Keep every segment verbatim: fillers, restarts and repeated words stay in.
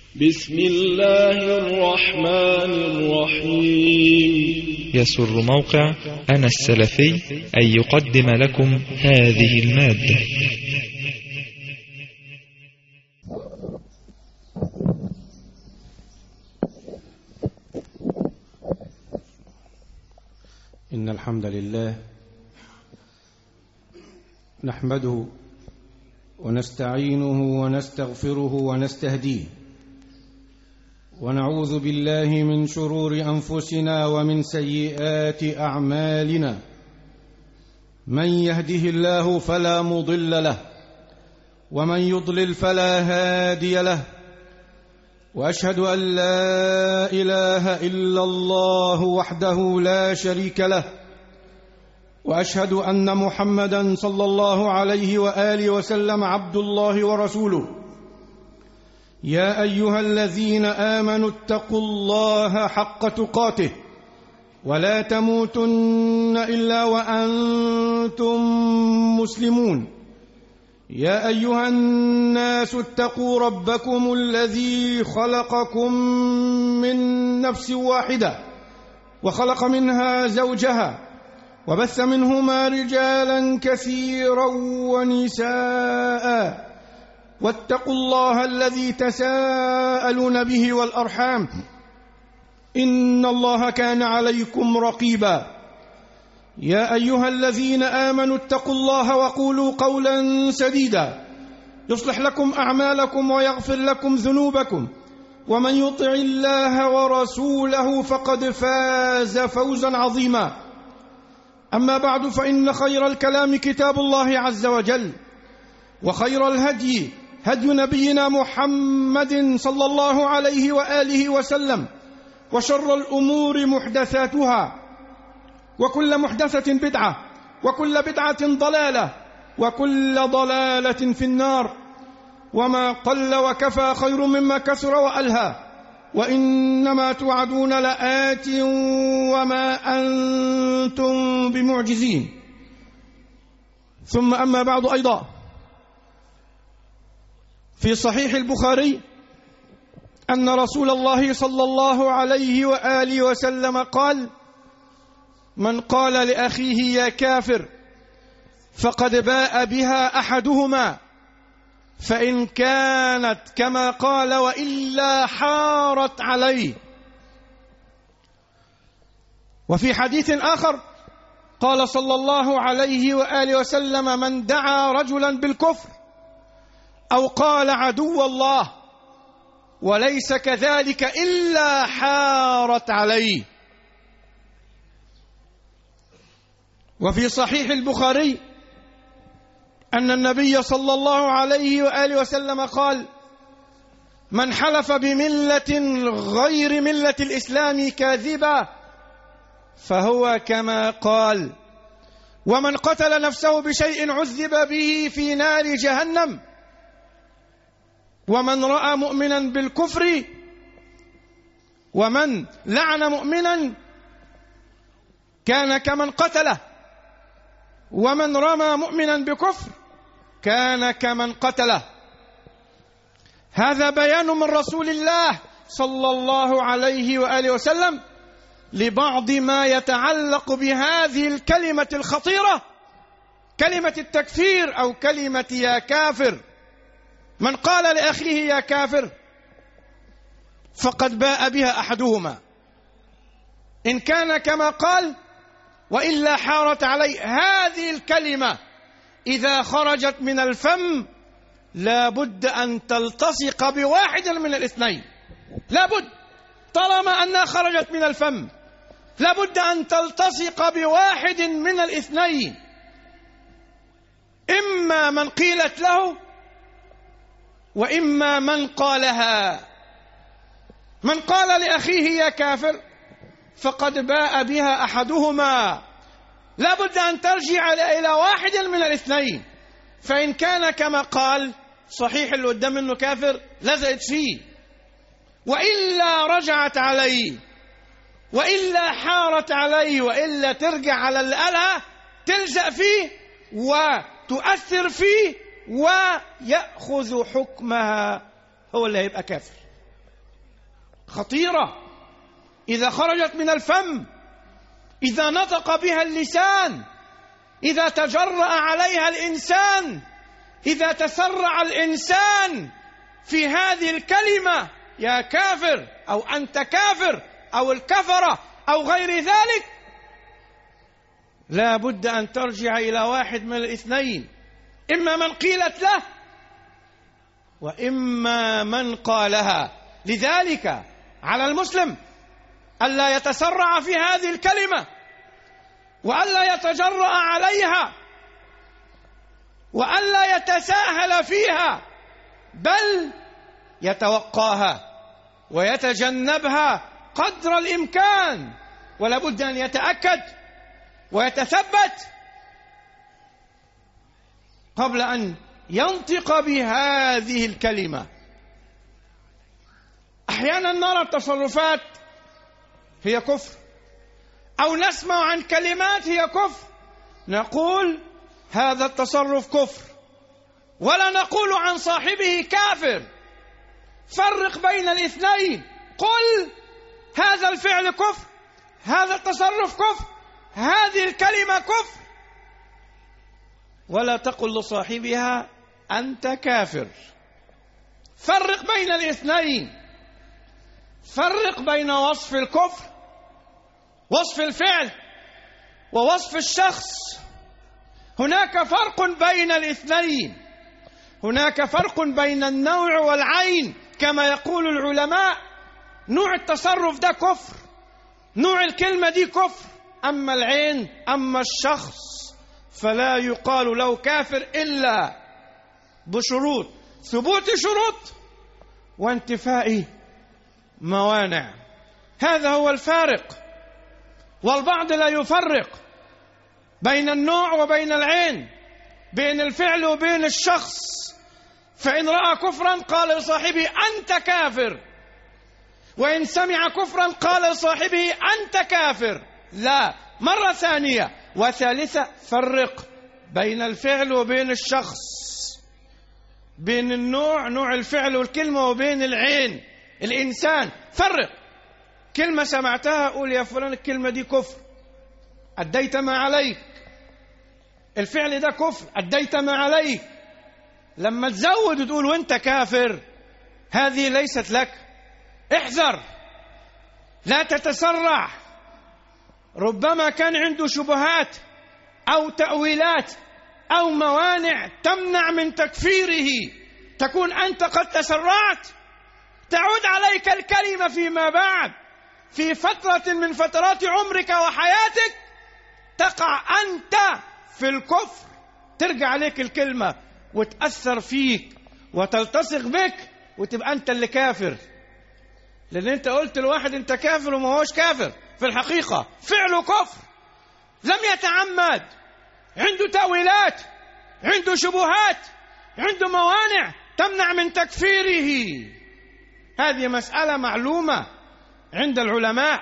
بسم الله الرحمن الرحيم. يسر موقع أنا السلفي أن يقدم لكم هذه المادة. إن الحمد لله نحمده ونستعينه ونستغفره ونستهديه، ونعوذ بالله من شرور أنفسنا ومن سيئات أعمالنا. من يهده الله فلا مضل له، ومن يضلل فلا هادي له، وأشهد أن لا إله إلا الله وحده لا شريك له، وأشهد أن محمدًا صلى الله عليه وآله وسلم عبد الله ورسوله. يا أيها الذين آمنوا اتقوا الله حق تقاته ولا تموتن إلا وأنتم مسلمون. يا أيها الناس اتقوا ربكم الذي خلقكم من نفس واحدة وخلق منها زوجها وبث منهما رجالا كثيرا ونساء، واتقوا الله الذي تساءلون به والأرحام، إن الله كان عليكم رقيبا. يا أيها الذين آمنوا اتقوا الله وقولوا قولا سديدا يصلح لكم أعمالكم ويغفر لكم ذنوبكم، ومن يطع الله ورسوله فقد فاز فوزا عظيما. أما بعد، فإن خير الكلام كتاب الله عز وجل، وخير الهدي هدي نبينا محمد صلى الله عليه وآله وسلم، وشر الأمور محدثاتها، وكل محدثة بدعة، وكل بدعة ضلالة، وكل ضلالة في النار. وما قل وكفى خير مما كثر وألهى، وإنما توعدون لآت وما أنتم بمعجزين. ثم أما بعد، أيضا في صحيح البخاري أن رسول الله صلى الله عليه وآله وسلم قال: من قال لأخيه يا كافر فقد باء بها أحدهما، فإن كانت كما قال وإلا حارت عليه. وفي حديث آخر قال صلى الله عليه وآله وسلم: من دعا رجلا بالكفر أو قال عدو الله وليس كذلك إلا حارت عليه. وفي صحيح البخاري أن النبي صلى الله عليه وآله وسلم قال: من حلف بملة غير ملة الإسلام كاذبا فهو كما قال، ومن قتل نفسه بشيء عذب به في نار جهنم، ومن رأى مؤمنا بالكفر، ومن لعن مؤمنا كان كمن قتله، ومن رمى مؤمنا بكفر كان كمن قتله. هذا بيان من رسول الله صلى الله عليه وآله وسلم لبعض ما يتعلق بهذه الكلمة الخطيرة، كلمة التكفير أو كلمة يا كافر. من قال لأخيه يا كافر فقد باء بها أحدهما، إن كان كما قال وإلا حارت عليه. هذه الكلمة إذا خرجت من الفم لا بد أن تلتصق بواحد من الاثنين، لا بد، طالما أنها خرجت من الفم لا بد أن تلتصق بواحد من الاثنين، إما من قيلت له وإما من قالها. من قال لأخيه يا كافر فقد باء بها أحدهما، لا بد أن ترجع إلى واحد من الاثنين، فإن كان كما قال صحيح اللي قدام منه كافر لزقت فيه، وإلا رجعت عليه، وإلا حارت عليه، وإلا ترجع على اللي قالها، تلزق فيه وتؤثر فيه ويأخذ حكمها، هو اللي هيبقى كافر. خطيرة إذا خرجت من الفم، إذا نطق بها اللسان، إذا تجرأ عليها الإنسان، إذا تسرع الإنسان في هذه الكلمة يا كافر أو أنت كافر أو الكفرة أو غير ذلك، لا بد أن ترجع إلى واحد من الاثنين، إما من قيلت له وإما من قالها. لذلك على المسلم ألا يتسرع في هذه الكلمة، وألا يتجرأ عليها، وألا يتساهل فيها، بل يتوقاها ويتجنبها قدر الإمكان، ولا بد أن يتأكد ويتثبت قبل أن ينطق بهذه الكلمة. أحيانا نرى التصرفات هي كفر، أو نسمع عن كلمات هي كفر، نقول هذا التصرف كفر، ولا نقول عن صاحبه كافر. فرق بين الاثنين، قل هذا الفعل كفر، هذا التصرف كفر، هذه الكلمة كفر، ولا تقل لصاحبها أنت كافر. فرق بين الاثنين، فرق بين وصف الكفر، وصف الفعل، ووصف الشخص. هناك فرق بين الاثنين، هناك فرق بين النوع والعين كما يقول العلماء. نوع التصرف ده كفر، نوع الكلمة دي كفر، أما العين أما الشخص فلا يقال له كافر إلا بشروط، ثبوت شروط وانتفاء موانع. هذا هو الفارق. والبعض لا يفرق بين النوع وبين العين، بين الفعل وبين الشخص، فإن رأى كفرا قال لصاحبه أنت كافر، وإن سمع كفرا قال لصاحبه أنت كافر. لا، مرة ثانية وثالثة، فرق بين الفعل وبين الشخص، بين النوع نوع الفعل والكلمة وبين العين الإنسان. فرق. كلمة سمعتها قول يا فلان الكلمة دي كفر، أديت ما عليك. الفعل ده كفر، أديت ما عليك. لما تزود وتقول وانت كافر هذه ليست لك. احذر، لا تتسرع. ربما كان عنده شبهات أو تأويلات أو موانع تمنع من تكفيره، تكون أنت قد تسرعت، تعود عليك الكلمة فيما بعد في فترة من فترات عمرك وحياتك، تقع أنت في الكفر، ترجع عليك الكلمة وتأثر فيك وتلتصق بك وتبقى أنت اللي كافر، لأن أنت قلت لواحد أنت كافر وما هوش كافر، في الحقيقة فعله كفر، لم يتعمد، عنده تأويلات، عنده شبهات، عنده موانع تمنع من تكفيره. هذه مسألة معلومة عند العلماء.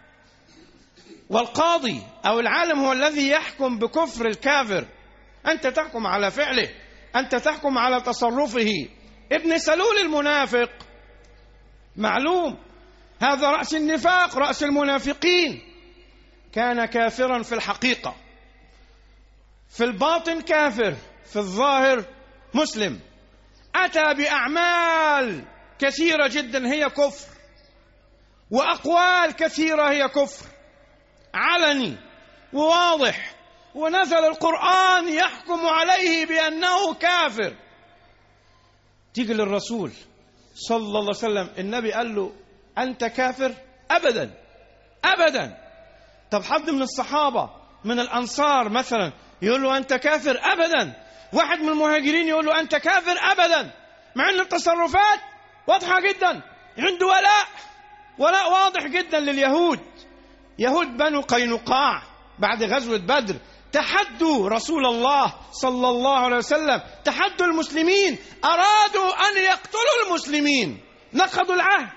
والقاضي أو العالم هو الذي يحكم بكفر الكافر. أنت تحكم على فعله، أنت تحكم على تصرفه. ابن سلول المنافق معلوم، هذا رأس النفاق، رأس المنافقين، كان كافرا في الحقيقة، في الباطن كافر، في الظاهر مسلم. أتى بأعمال كثيرة جدا هي كفر، وأقوال كثيرة هي كفر، علني وواضح، ونزل القرآن يحكم عليه بأنه كافر. تيجي للرسول صلى الله عليه وسلم، النبي قال له أنت كافر؟ أبدا أبدا. طب حد من الصحابة من الأنصار مثلا يقول له أنت كافر؟ أبدا. واحد من المهاجرين يقول له أنت كافر؟ أبدا. مع أن التصرفات واضحة جدا، عنده ولاء ولاء واضح جدا لليهود. يهود بنو قينقاع بعد غزوة بدر تحدوا رسول الله صلى الله عليه وسلم، تحدوا المسلمين، أرادوا أن يقتلوا المسلمين، نقضوا العهد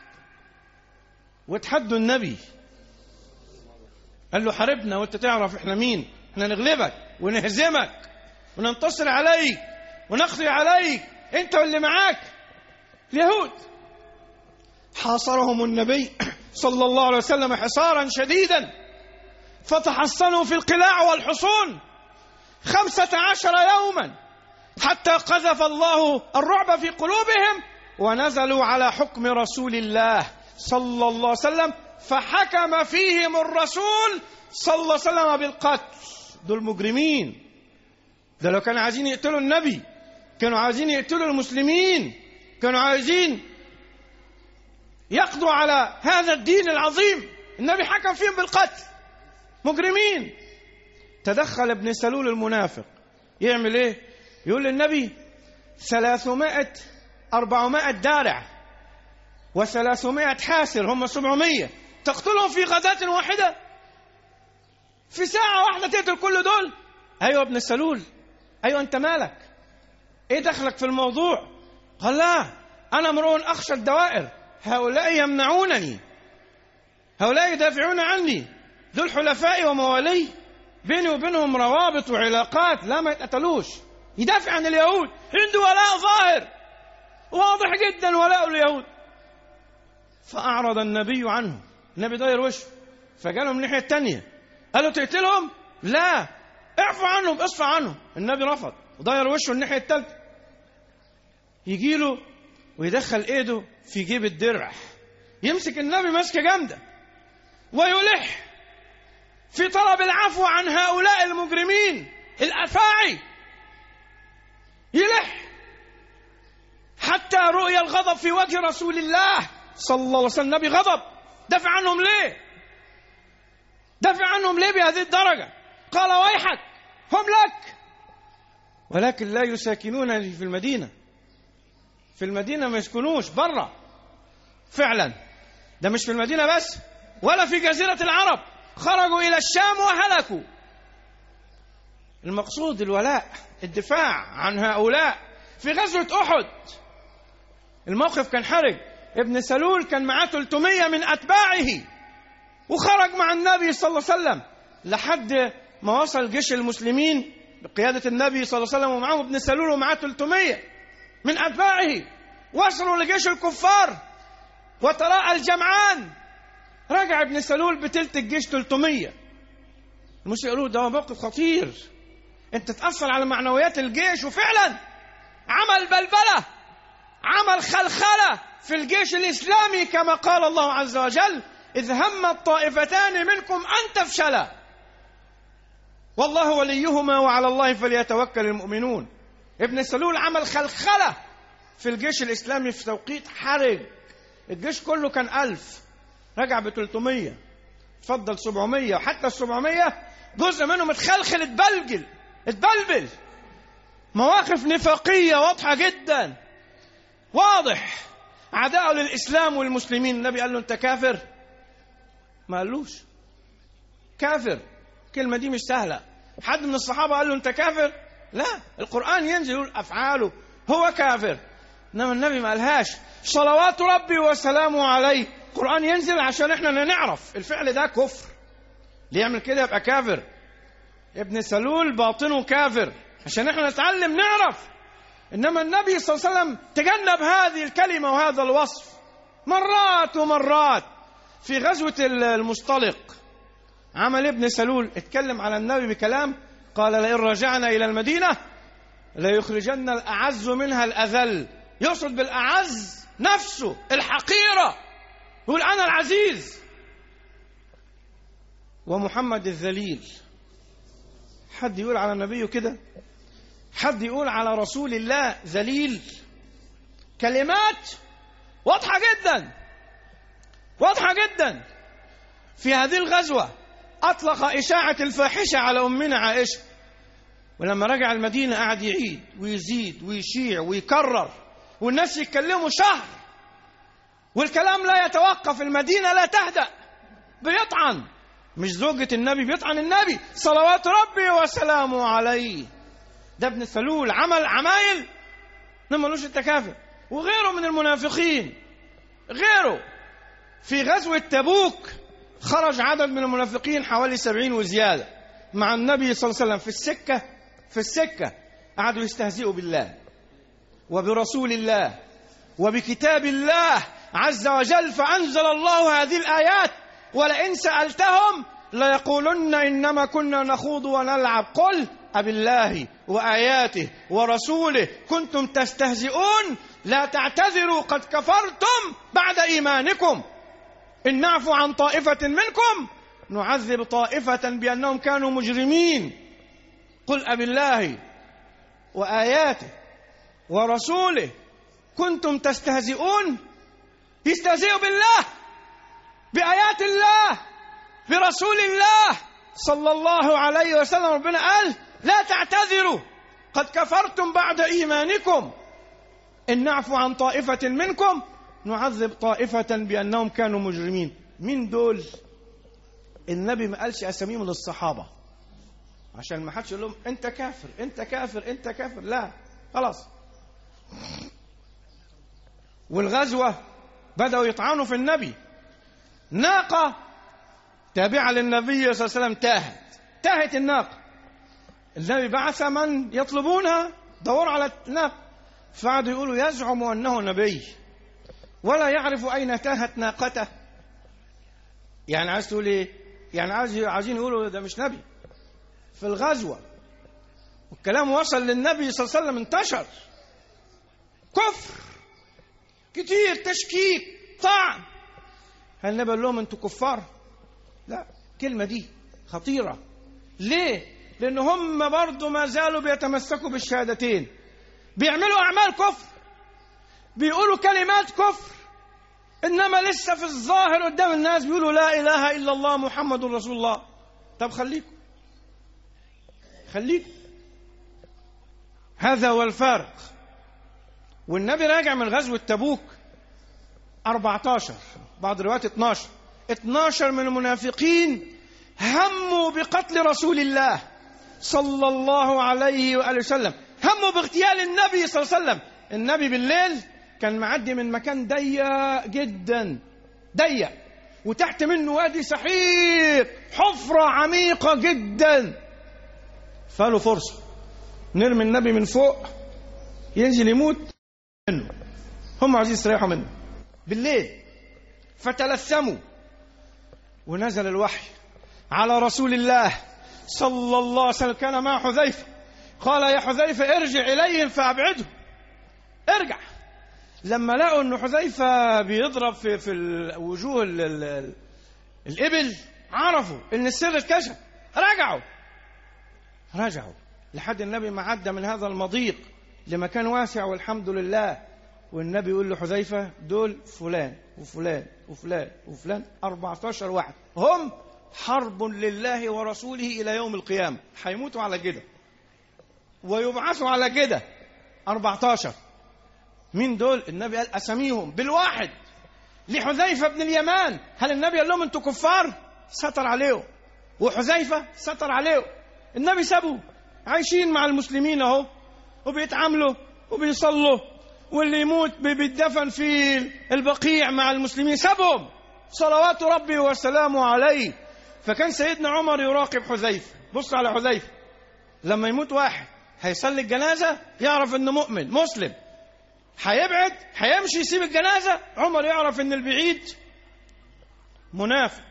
وتحدوا النبي. قال له حاربنا وانت تعرف احنا مين، احنا نغلبك ونهزمك وننتصر عليك ونقضي عليك انت واللي معاك. اليهود حاصرهم النبي صلى الله عليه وسلم حصارا شديدا، فتحصنوا في القلاع والحصون خمسة عشر يوما، حتى قذف الله الرعب في قلوبهم، ونزلوا على حكم رسول الله صلى الله عليه وسلم، فحكم فيهم الرسول صلى الله عليه وسلم بالقتل. دول مجرمين، ده لو كانوا عايزين يقتلوا النبي، كانوا عايزين يقتلوا المسلمين، كانوا عايزين يقضوا على هذا الدين العظيم، النبي حكم فيهم بالقتل. مجرمين. تدخل ابن سلول المنافق، يعمل ايه؟ يقول للنبي ثلاثمائة أربعمائة دارع وثلاثمائة حاسر، هم سبعمائة، تقتلهم في غزاة واحدة؟ في ساعة واحدة تقتل كل دول؟ أيوة ابن سلول، أيوة أنت مالك؟ إيه دخلك في الموضوع؟ قال لا، أنا امرؤ أخشى الدوائر، هؤلاء يمنعونني، هؤلاء يدافعون عني، دول حلفائي وموالي، بيني وبينهم روابط وعلاقات، لا ما يتقتلوش. يدافع عن اليهود، عنده ولاء ظاهر واضح جدا، ولاء اليهود. فأعرض النبي عنه، النبي داير وشه، فجاله من الناحية التانية، قالوا تقتلهم؟ لا، اعفوا عنهم، اصفى عنهم. النبي رفض وداير وشه الناحية التالتة. يجيله ويدخل ايده في جيب الدرع، يمسك النبي مسكة جامدة ويلح في طلب العفو عن هؤلاء المجرمين الأفاعي، يلح حتى رؤي الغضب في وجه رسول الله صلى الله عليه وسلم. النبي غضب، دافع عنهم ليه؟ دافع عنهم ليه بهذه الدرجة؟ قال ويحك، هم لك، ولكن لا يساكنون في المدينة، في المدينة ما يسكنوش، برا. فعلا ده مش في المدينة بس، ولا في جزيرة العرب، خرجوا إلى الشام وهلكوا. المقصود الولاء، الدفاع عن هؤلاء. في غزوة أحد الموقف كان حرج، ابن سلول كان معاه ثلاثمائة من أتباعه، وخرج مع النبي صلى الله عليه وسلم لحد ما وصل جيش المسلمين بقيادة النبي صلى الله عليه وسلم، ومعه ابن سلول ومعاه ثلاثمائة من أتباعه. وصلوا لجيش الكفار وتراءى الجمعان، رجع ابن سلول بتلت الجيش ثلاثمائة. المسلمين يقولوا ده موقف خطير، انت تأثر على معنويات الجيش. وفعلا عمل بلبلة، عمل خلخلة في الجيش الإسلامي، كما قال الله عز وجل إذ همت طائفتان منكم أن تفشلا والله وليهما وعلى الله فليتوكل المؤمنون. ابن سلول عمل خلخلة في الجيش الإسلامي في توقيت حرج. الجيش كله كان ألف، رجع بثلاثمائة، تفضل سبعمائة، وحتى السبعمائة جزء منهم اتخلخل، اتبلجل اتبلبل. مواقف نفاقية واضحة جدا، واضح عداء للإسلام والمسلمين. النبي قال له أنت كافر؟ ما قالوش كافر، الكلمة دي مش سهلة. حد من الصحابة قال له أنت كافر؟ لا، القرآن ينزل يقول أفعاله هو كافر، إنما النبي ما قالهاش. صلوات ربي وسلامه عليه، القرآن ينزل عشان احنا نعرف الفعل ده كفر، اللي يعمل كده يبقى كافر. ابن سلول باطنه كافر، عشان احنا نتعلم نعرف. إنما النبي صلى الله عليه وسلم تجنب هذه الكلمة وهذا الوصف مرات ومرات. في غزوة المصطلق عمل ابن سلول، اتكلم على النبي بكلام، قال لئن رجعنا إلى المدينة ليخرجن الأعز منها الأذل. يقصد بالأعز نفسه الحقيرة، يقول أنا العزيز ومحمد الذليل. حد يقول على النبي كده؟ حد يقول على رسول الله ذليل؟ كلمات واضحة جدا، واضحة جدا. في هذه الغزوة أطلق إشاعة الفاحشة على أمنا عائشة، ولما رجع المدينة قعد يعيد ويزيد ويشيع ويكرر، والناس يتكلموا شهر والكلام لا يتوقف، المدينة لا تهدأ. بيطعن، مش زوجة النبي، بيطعن النبي صلوات ربي وسلامه عليه. ده ابن سلول عمل عمايل ما ملوش التكافؤ. وغيره من المنافقين، غيره في غزوة تبوك خرج عدد من المنافقين حوالي سبعين وزيادة مع النبي صلى الله عليه وسلم. في السكة في السكة قعدوا يستهزئوا بالله وبرسول الله وبكتاب الله عز وجل، فأنزل الله هذه الآيات: ولئن سألتهم ليقولن إنما كنا نخوض ونلعب قل أبالله وآياته ورسوله كنتم تستهزئون لا تعتذروا قد كفرتم بعد إيمانكم إن نعفو عن طائفة منكم نعذب طائفة بأنهم كانوا مجرمين. قل أبالله وآياته ورسوله كنتم تستهزئون. يستهزئوا بالله، بآيات الله، برسول الله صلى الله عليه وسلم. ربنا قال: لا تعتذروا قد كفرتم بعد إيمانكم إن نعفو عن طائفة منكم نعذب طائفة بأنهم كانوا مجرمين. مين دول؟ النبي ما قالش أساميهم للصحابة عشان ما حدش يقول لهم أنت كافر أنت كافر أنت كافر، لا، خلاص. والغزوة بدأوا يطعنوا في النبي. ناقة تابعة للنبي صلى الله عليه وسلم تاهت تاهت الناقة. النبي بعث من يطلبونها، دوروا على الناقة، فقعدوا يقولوا يزعم أنه نبي ولا يعرف أين تاهت ناقته. يعني عايز تقول إيه؟ يعني عايزين يقولوا ده مش نبي. في الغزوة والكلام وصل للنبي صلى الله عليه وسلم، انتشر كفر كتير، تشكيك، طعن. هل النبي قال لهم أنتوا كفار؟ لا، الكلمة دي خطيرة. ليه؟ لأن هم برضو ما زالوا بيتمسكوا بالشهادتين، بيعملوا أعمال كفر، بيقولوا كلمات كفر، إنما لسه في الظاهر قدام الناس بيقولوا لا إله إلا الله محمد رسول الله. طب خليكم خليكم هذا هو الفارق. والنبي راجع من غزوة تبوك أربعة عشر، بعض الروايات اثناشر اثناشر من المنافقين هموا بقتل رسول الله صلى الله عليه وآله وسلم، هموا باغتيال النبي صلى الله عليه وسلم. النبي بالليل كان معدي من مكان ضيق جدا، ضيق، وتحت منه وادي سحيق، حفرة عميقة جدا. فقالوا فرصة نرمي النبي من فوق ينزل يموت منه، هم عايزين يستريحوا منه بالليل. فتلثموا ونزل الوحي على رسول الله صلى الله عليه وسلم. كان مع حذيفة، قال يا حذيفة ارجع إليهم فأبعده، ارجع. لما لقوا أن حذيفة بيضرب في, في وجوه ال ال الإبل عرفوا أن السر اتكشف، رجعوا رجعوا لحد النبي ما عدى من هذا المضيق لمكان واسع والحمد لله. والنبي يقول لحذيفة دول فلان وفلان وفلان وفلان أربعة عشر واحد، هم حرب لله ورسوله إلى يوم القيامة، هيموتوا على كده ويبعثوا على كده. أربعة عشر مين دول؟ النبي قال أساميهم بالواحد لحذيفة بن اليمان. هل النبي قال لهم أنتوا كفار؟ ستر عليهم، وحذيفة ستر عليهم. النبي سابوا عايشين مع المسلمين اهو، وبيتعاملوا وبيصلوا، واللي يموت بيدفن في البقيع مع المسلمين، سابهم صلوات ربي وسلامه عليه. فكان سيدنا عمر يراقب حذيفة. بص على حذيفة، لما يموت واحد هيصلي الجنازة يعرف انه مؤمن مسلم، هيبعد هيمشي يسيب الجنازة، عمر يعرف ان البعيد منافق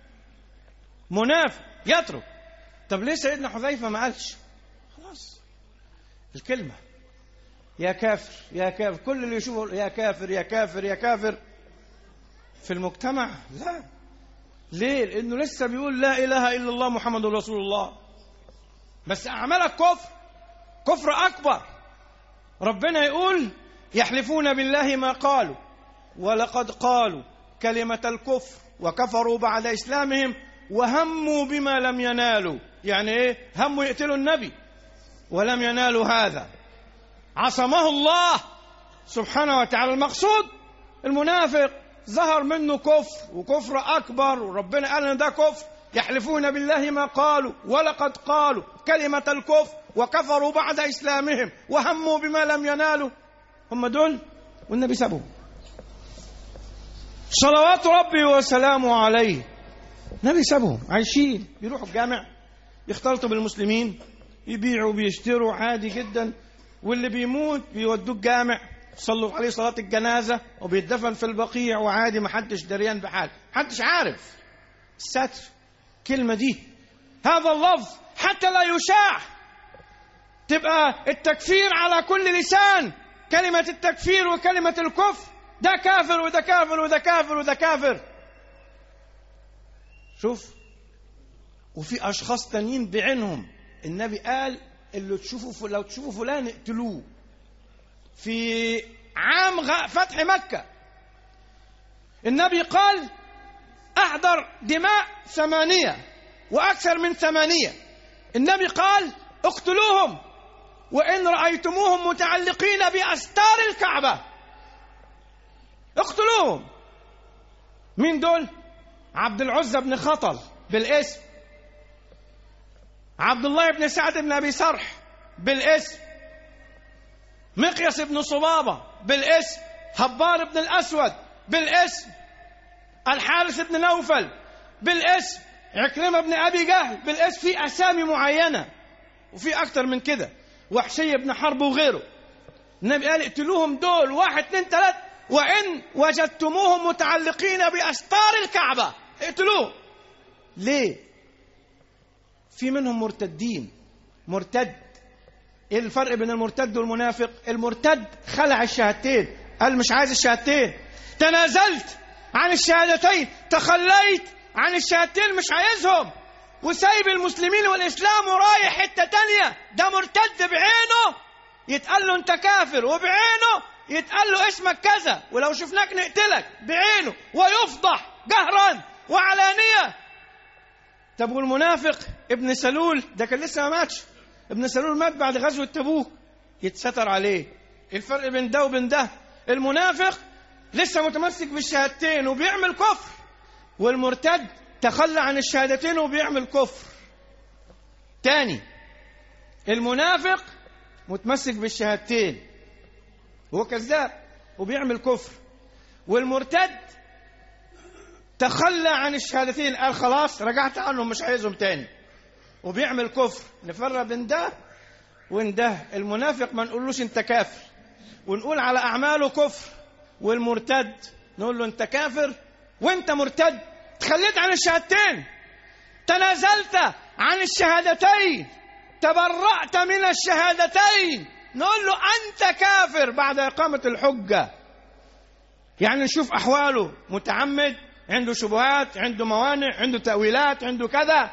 منافق يترك. طب ليه سيدنا حذيفة ما قالش؟ خلاص الكلمة يا كافر يا كافر، كل اللي يشوفه يا كافر يا كافر يا كافر في المجتمع. لا، ليه؟ لأنه لسه بيقول لا إله إلا الله محمد رسول الله، بس أعمالك كفر، كفر أكبر. ربنا يقول يحلفون بالله ما قالوا ولقد قالوا كلمة الكفر وكفروا بعد إسلامهم وهموا بما لم ينالوا. يعني إيه؟ هموا يقتلوا النبي ولم ينالوا هذا، عصمه الله سبحانه وتعالى. المقصود المنافق ظهر منه كفر وكفر أكبر، وربنا قال إن ده كفر. يحلفون بالله ما قالوا ولقد قالوا كلمة الكفر وكفروا بعد إسلامهم وهموا بما لم ينالوا، هم دول. والنبي سابهم صلوات ربي وسلامه عليه. النبي سابهم عايشين، بيروحوا الجامع، يختلطوا بالمسلمين، يبيعوا بيشتروا عادي جدا، واللي بيموت بيودوه الجامع صلوا عليه صلاة الجنازة وبيتدفن في البقيع وعادي، ما حدش دريان بحال، ما حدش عارف. الستر كلمة دي، هذا اللفظ حتى لا يشاع، تبقى التكفير على كل لسان، كلمة التكفير وكلمة الكفر، ده كافر وده كافر وده كافر وده كافر. شوف، وفي أشخاص تانيين بعينهم النبي قال اللي تشوفوا لو تشوفوا فلان اقتلوه. في عام فتح مكة النبي قال أحضر دماء ثمانية وأكثر من ثمانية، النبي قال اقتلوهم وإن رأيتموهم متعلقين بأستار الكعبة اقتلوهم. مين دول؟ عبد العزة بن خطل بالاسم، عبد الله بن سعد بن أبي سرح بالاسم، مقياس بن صبابة بالاسم، هبار بن الأسود بالاسم، الحارث بن نوفل بالاسم، عكرمة بن أبي جهل بالاسم. في أسامي معينة وفي أكتر من كده، وحشي بن حرب وغيره. النبي قال اقتلوهم دول واحد اثنين ثلاث، وإن وجدتموهم متعلقين بأستار الكعبة اقتلوهم. ليه؟ في منهم مرتدين. مرتد، ايه الفرق بين المرتد والمنافق؟ المرتد خلع الشهادتين، قال مش عايز الشهادتين، تنازلت عن الشهادتين، تخليت عن الشهادتين، مش عايزهم، وسايب المسلمين والإسلام ورايح حتة تانية. ده مرتد بعينه يتقال له انت كافر، وبعينه يتقال له اسمك كذا، ولو شفناك نقتلك، بعينه، ويفضح جهرا وعلانية. طب والمنافق ابن سلول ده كان لسه ما ماتش، ابن سلول مات بعد غزوة تبوك، يتستر عليه. الفرق بين ده وبين ده، المنافق لسه متمسك بالشهادتين وبيعمل كفر، والمرتد تخلى عن الشهادتين وبيعمل كفر تاني. المنافق متمسك بالشهادتين هو كذاب وبيعمل كفر، والمرتد تخلى عن الشهادتين، قال خلاص رجعت عنهم مش عايزهم تاني، وبيعمل كفر. نفرق بين ده وين ده. المنافق ما نقولوش انت كافر ونقول على أعماله كفر، والمرتد نقول له انت كافر وانت مرتد، تخليت عن الشهادتين، تنازلت عن الشهادتين، تبرأت من الشهادتين، نقول له أنت كافر بعد إقامة الحجة. يعني نشوف أحواله، متعمد، عنده شبهات، عنده موانع، عنده تأويلات، عنده كذا،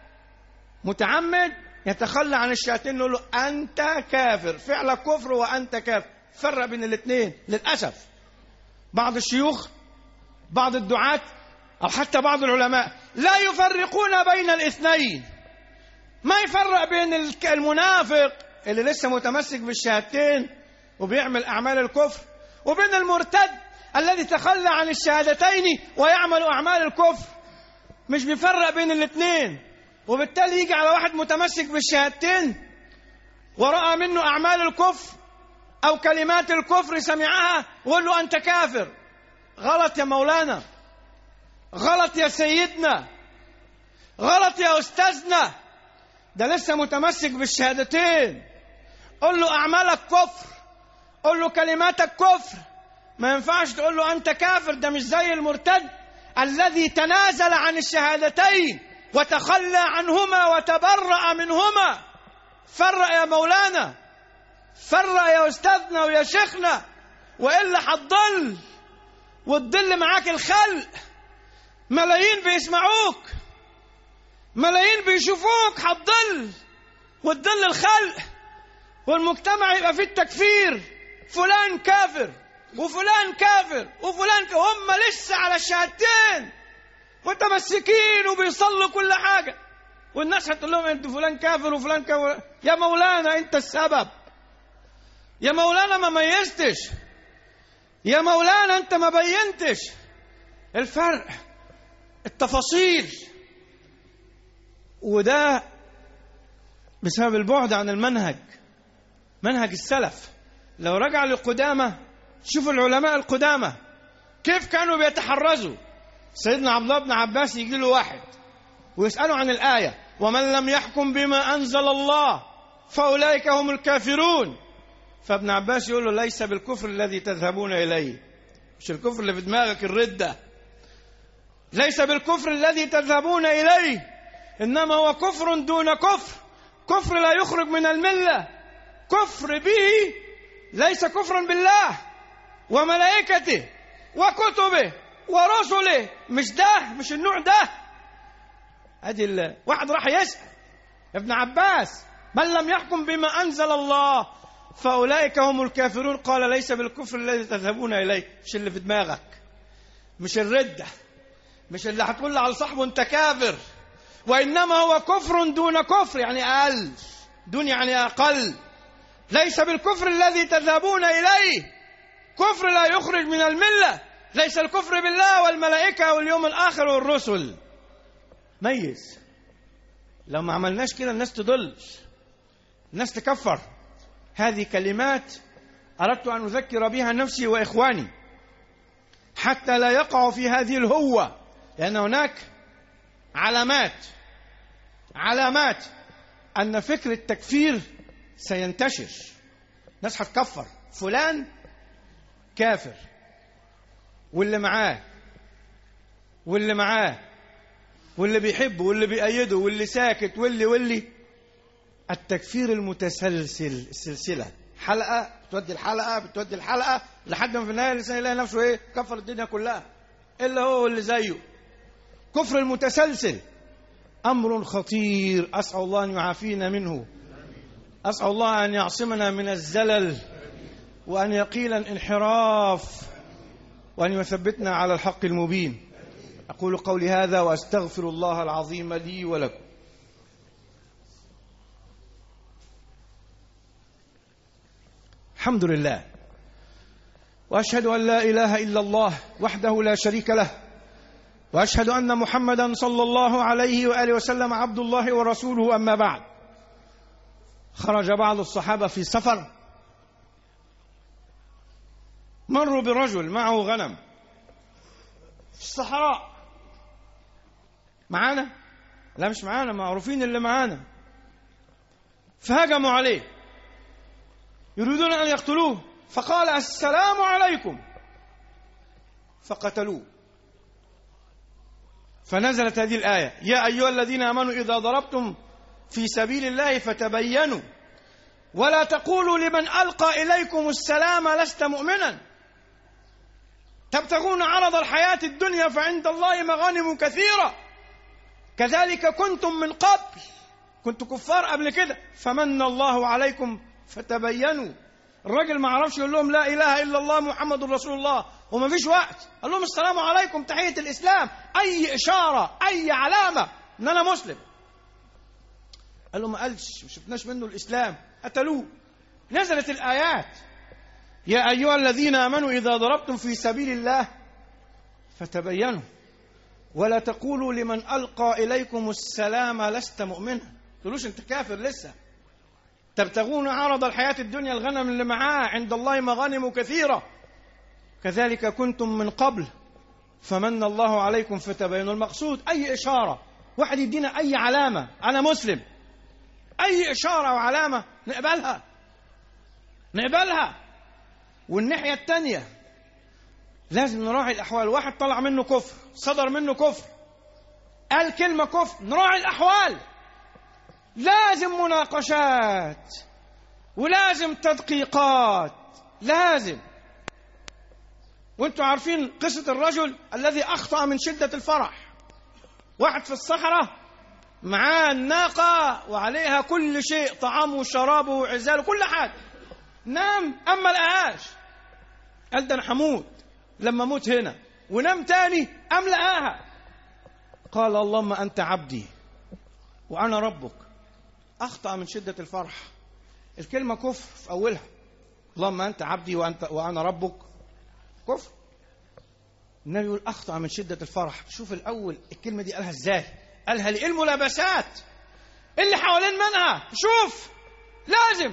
متعمد يتخلى عن الشهادتين، نقول له أنت كافر، فعلك كفر وأنت كافر. فرق بين الاثنين. للأسف بعض الشيوخ، بعض الدعاة، أو حتى بعض العلماء لا يفرقون بين الاثنين، ما يفرق بين المنافق اللي لسه متمسك بالشهادتين وبيعمل أعمال الكفر، وبين المرتد الذي تخلى عن الشهادتين ويعمل أعمال الكفر. مش بيفرق بين الاثنين، وبالتالي يجي على واحد متمسك بالشهادتين ورأى منه أعمال الكفر أو كلمات الكفر سمعها وقال له أنت كافر. غلط يا مولانا، غلط يا سيدنا، غلط يا أستاذنا، ده لسه متمسك بالشهادتين. قل له أعمالك كفر، قل له كلماتك كفر، ما ينفعش تقول له أنت كافر. ده مش زي المرتد الذي تنازل عن الشهادتين وتخلى عنهما وتبرأ منهما. فرق يا مولانا، فرق يا أستاذنا ويا شيخنا، وإلا هتضل وتضل معاك الخلق. ملايين بيسمعوك، ملايين بيشوفوك، هتضل وتضل الخلق، والمجتمع يبقى فيه التكفير، فلان كافر وفلان كافر وفلان كافر، هم لسه على الشهادتين متمسكين وبيصلوا كل حاجة، والناس هتقول لهم انت فلان كافر وفلان كافر. يا مولانا انت السبب، يا مولانا ما ميزتش، يا مولانا انت ما بينتش الفرق، التفاصيل. وده بسبب البعد عن المنهج، منهج السلف. لو رجع للقدامى، شوفوا العلماء القدامى كيف كانوا بيتحرزوا. سيدنا عبد الله بن عباس يجي له واحد ويسأله عن الآية ومن لم يحكم بما أنزل الله فأولئك هم الكافرون، فابن عباس يقول له ليس بالكفر الذي تذهبون إليه، مش الكفر اللي في دماغك الردة، ليس بالكفر الذي تذهبون إليه، إنما هو كفر دون كفر، كفر لا يخرج من الملة، كفر به ليس كفرا بالله وملائكته وكتبه ورسله، مش ده، مش النوع ده. ادي واحد راح يسأل ابن عباس من لم يحكم بما أنزل الله فأولئك هم الكافرون، قال ليس بالكفر الذي تذهبون إليه، مش اللي في دماغك، مش الردة، مش اللي هتقول على صاحبه انت كافر، وإنما هو كفر دون كفر، يعني أقل، دون يعني أقل. ليس بالكفر الذي تذهبون إليه، كفر لا يخرج من الملة، ليس الكفر بالله والملائكة واليوم الآخر والرسل. ميز، لو ما عملناش كده الناس تضل، الناس تكفر. هذه كلمات أردت أن أذكر بها نفسي وإخواني حتى لا يقعوا في هذه الهوة، لأن هناك علامات علامات أن فكر التكفير سينتشر، ناس هتكفر فلان كافر واللي معاه واللي معاه واللي بيحبه واللي بيأيده واللي ساكت واللي واللي التكفير المتسلسل، السلسلة، حلقة بتودي الحلقة بتودي الحلقة لحد ما في النهاية الإنسان يلاقي نفسه إيه؟ كفر الدنيا كلها إلا هو واللي زيه. كفر المتسلسل أمر خطير، أسأل الله أن يعافينا منه، أسأل الله أن يعصمنا من الزلل وأن يقيل الانحراف وأن يثبتنا على الحق المبين. أقول قولي هذا وأستغفر الله العظيم لي ولكم. الحمد لله، وأشهد أن لا إله إلا الله وحده لا شريك له، وأشهد أن محمدا صلى الله عليه وآله وسلم عبد الله ورسوله. أما بعد، خرج بعض الصحابة في سفر، مروا برجل معه غنم في الصحراء. معانا؟ لا مش معانا، معروفين اللي معانا. فهجموا عليه يريدون أن يقتلوه، فقال السلام عليكم، فقتلوه. فنزلت هذه الآية: يا أيها الذين آمنوا إذا ضربتم في سبيل الله فتبينوا ولا تقولوا لمن ألقى إليكم السلام لست مؤمنا تبتغون عرض الحياة الدنيا فعند الله مغانم كثيرة كذلك كنتم من قبل، كنتوا كفار قبل كده، فمن الله عليكم فتبينوا. الراجل ما عرفش يقول لهم لا إله إلا الله محمد رسول الله وما فيش وقت، قال لهم السلام عليكم، تحية الإسلام، أي إشارة أي علامة إن أنا مسلم. قال له ما قالش، ما شفناش منه الإسلام، قتلوه. نزلت الآيات: يا أيها الذين آمنوا إذا ضربتم في سبيل الله فتبينوا ولا تقولوا لمن ألقى إليكم السلام لست مؤمنا، تقولوش أنت كافر لسه، تبتغون عرض الحياة الدنيا، الغنم اللي معاه عند الله مغانم كثيرة كذلك كنتم من قبل فمن الله عليكم فتبينوا. المقصود أي إشارة، واحد يدينا أي علامة أنا مسلم، أي إشارة وعلامة نقبلها نقبلها. والناحية التانية لازم نراعي الأحوال. واحد طلع منه كفر، صدر منه كفر، قال كلمة كفر، نراعي الأحوال. لازم مناقشات ولازم تدقيقات، لازم. وانتم عارفين قصة الرجل الذي أخطأ من شدة الفرح. واحد في الصحراء معاه الناقة وعليها كل شيء، طعامه وشرابه وعزاله كل حاجة، نام أما لقاهاش، قال ده أنا هموت لما أموت هنا، ونام تاني أم لقاها. قال اللهم أنت عبدي وأنا ربك. أخطأ من شدة الفرح، الكلمة كفر في أولها، اللهم أنت عبدي وأنت وأنا ربك، كفر. النبي يقول أخطأ من شدة الفرح. شوف الأول الكلمة دي قالها إزاي، قالها ليه الملابسات اللي حوالين منها. شوف، لازم.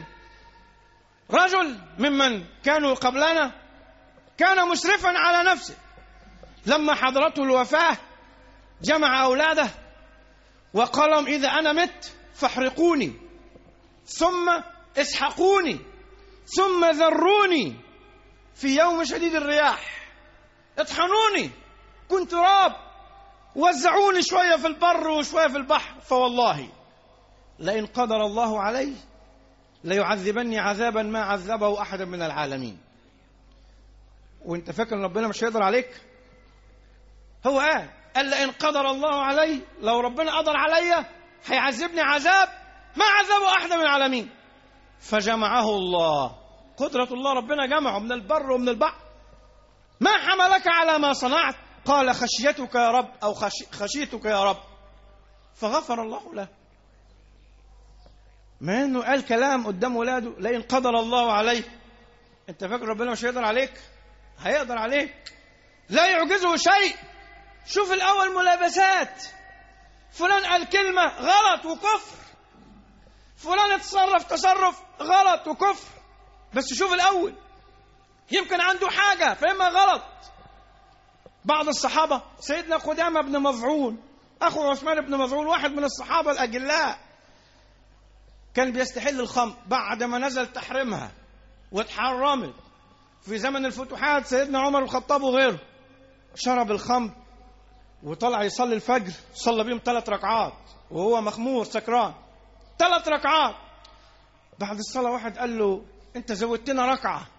رجل ممن كانوا قبلنا كان مسرفا على نفسه، لما حضرته الوفاة جمع أولاده وقال لهم إذا أنا مت فاحرقوني ثم اسحقوني ثم ذروني في يوم شديد الرياح، اطحنوني، كنت تراب، وزعوني شوية في البر وشوية في البحر، فوالله لئن قدر الله علي ليعذبني عذابا ما عذبه أحد من العالمين. وانت فاكر ربنا مش هيقدر عليك؟ هو قال قال لئن قدر الله علي، لو ربنا قدر عليا هيعذبني عذاب ما عذبه أحد من العالمين. فجمعه الله، قدرة الله، ربنا جمعه من البر ومن البحر. ما حملك على ما صنعت؟ قال خشيتك يا رب، أو خشيتك يا رب، فغفر الله له. ما انه قال كلام قدام ولاده لئن قدر الله عليه. انت فاكر ربنا مش هيقدر عليك؟ هيقدر عليك، لا يعجزه شيء. شوف الاول ملابسات، فلان قال كلمه غلط وكفر، فلان اتصرف تصرف غلط وكفر، بس شوف الاول يمكن عنده حاجه فهمها غلط. بعض الصحابه، سيدنا قدامه بن مظعون اخو عثمان بن مظعون، واحد من الصحابه الاجلاء، كان بيستحل الخمر بعد ما نزل تحريمها واتحرمت في زمن الفتوحات. سيدنا عمر الخطاب وغيره شرب الخمر وطلع يصلي الفجر، صلى بيهم ثلاث ركعات وهو مخمور سكران، ثلاث ركعات. بعد الصلاة واحد قال له انت زودتنا ركعة،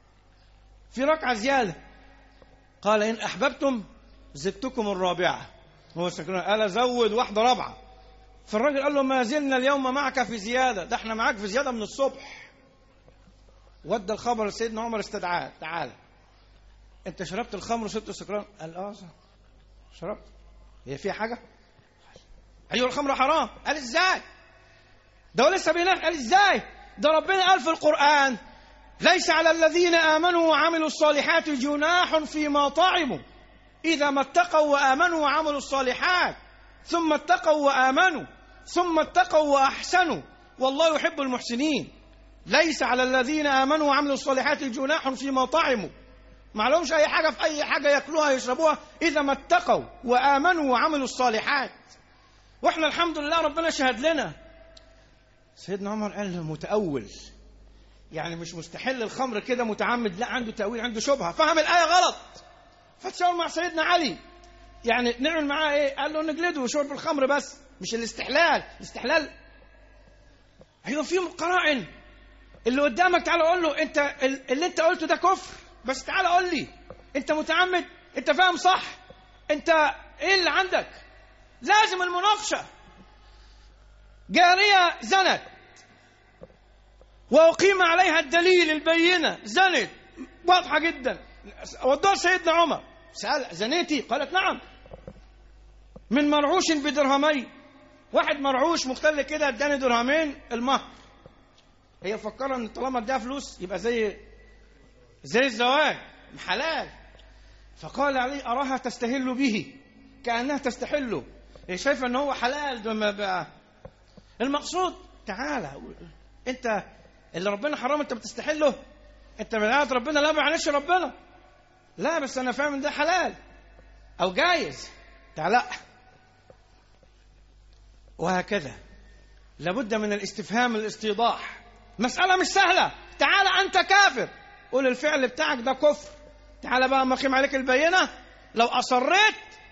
في ركعة زيادة. قال إن أحببتم زدتكم الرابعة. هو سكران قال زود واحدة رابعة. فالراجل قال له ما زلنا اليوم معك في زيادة، ده احنا معاك في زيادة من الصبح. ودى الخبر لسيدنا عمر استدعاه، تعالى انت شربت الخمر وصرت سكران؟ قال اه شربت. هي فيها حاجة؟ ايوه الخمر حرام. قال ازاي؟ ده هو لسه بينام. قال ازاي؟ ده ربنا قال في القرآن ليس على الذين آمنوا وعملوا الصالحات جناح فيما طعموا إذا ما اتقوا وآمنوا وعملوا الصالحات ثم اتقوا وآمنوا ثم اتقوا وأحسنوا والله يحب المحسنين. ليس على الذين آمنوا وعملوا الصالحات جناح فيما طعموا، ما لهمش أي حاجة في أي حاجة يأكلوها يشربوها إذا ما اتقوا وآمنوا وعملوا الصالحات. وإحنا الحمد لله ربنا شهد لنا. سيدنا عمر قال له متأول، يعني مش مستحل الخمر كده متعمد، لا عنده تأويل، عنده شبهة، فهم الآية غلط. فتشاور مع سيدنا علي، يعني نعمل معاه ايه؟ قال له نجلده وشرب الخمر بس، مش الاستحلال. الاستحلال ايوه في قرائن. اللي قدامك تعالى قول له انت اللي انت قلته ده كفر، بس تعالى قول لي انت متعمد، انت فاهم صح، انت ايه اللي عندك؟ لازم المناقشه. جاريه زنت واقيم عليها الدليل البينه، زنت واضحه جدا، ودوها سيدنا عمر، سأل زنيتي؟ قالت نعم. من مرعوش بدرهمين، واحد مرعوش مختل كده اداني درهمين المهر. هي فكرة ان طالما اداها فلوس يبقى زي زي الزواج حلال. فقال علي اراها تستهل به كأنها تستحله، هي شايفه ان هو حلال. بما بقى المقصود تعالى انت اللي ربنا حرام انت بتستحله، انت من آيات ربنا لا معلش ربنا لا بس انا فاهم ان ده حلال او جايز، تعالى. وهكذا لابد من الاستفهام الاستيضاح. مسألة مش سهلة. تعالى انت كافر، قول الفعل بتاعك ده كفر، تعالى بقى ما اقيم عليك البينة، لو اصريت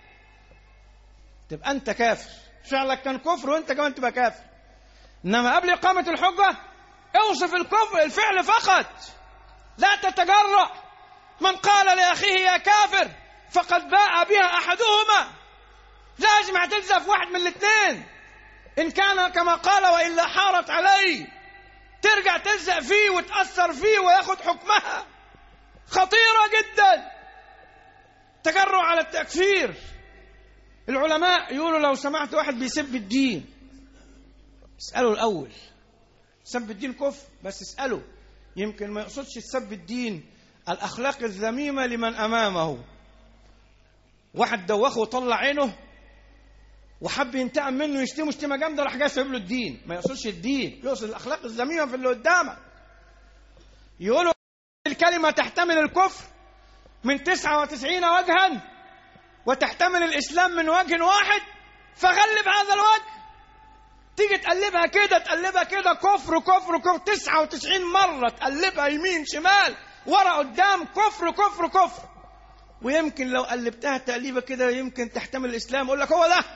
تبقى انت كافر، فعلك كان كفر وانت كمان تبقى كافر. انما قبل اقامة الحجة اوصف الكفر الفعل فقط، لا تتجرأ. من قال لأخيه يا كافر فقد باء بها أحدهما، لازم هتلزف واحد من الاثنين، إن كان كما قال وإلا حارت عليه، ترجع تلزق فيه وتأثر فيه وياخد حكمها. خطيرة جدا تجرؤ على التكفير. العلماء يقولوا لو سمعت واحد بيسب الدين اسأله الأول، سب الدين كفر، بس اسأله، يمكن ما يقصدش سب الدين الأخلاق الذميمة لمن أمامه. واحد دوخه وطلع عينه وحب ينتقم منه يشتمه شتيمة جامدة، راح جاي سايب له الدين. ما يقصدش الدين، يقصد الأخلاق الذميمة في اللي قدامك. يقولوا الكلمة تحتمل الكفر من تسعة وتسعين وجها وتحتمل الإسلام من وجه واحد، فغلب هذا الوجه. تيجي تقلبها كده تقلبها كده كفر كفر كفر تسعة وتسعين مرة تقلبها يمين شمال ورا قدام كفر كفر كفر. ويمكن لو قلبتها تقليبة كده يمكن تحتمل الإسلام. أقول لك هو ده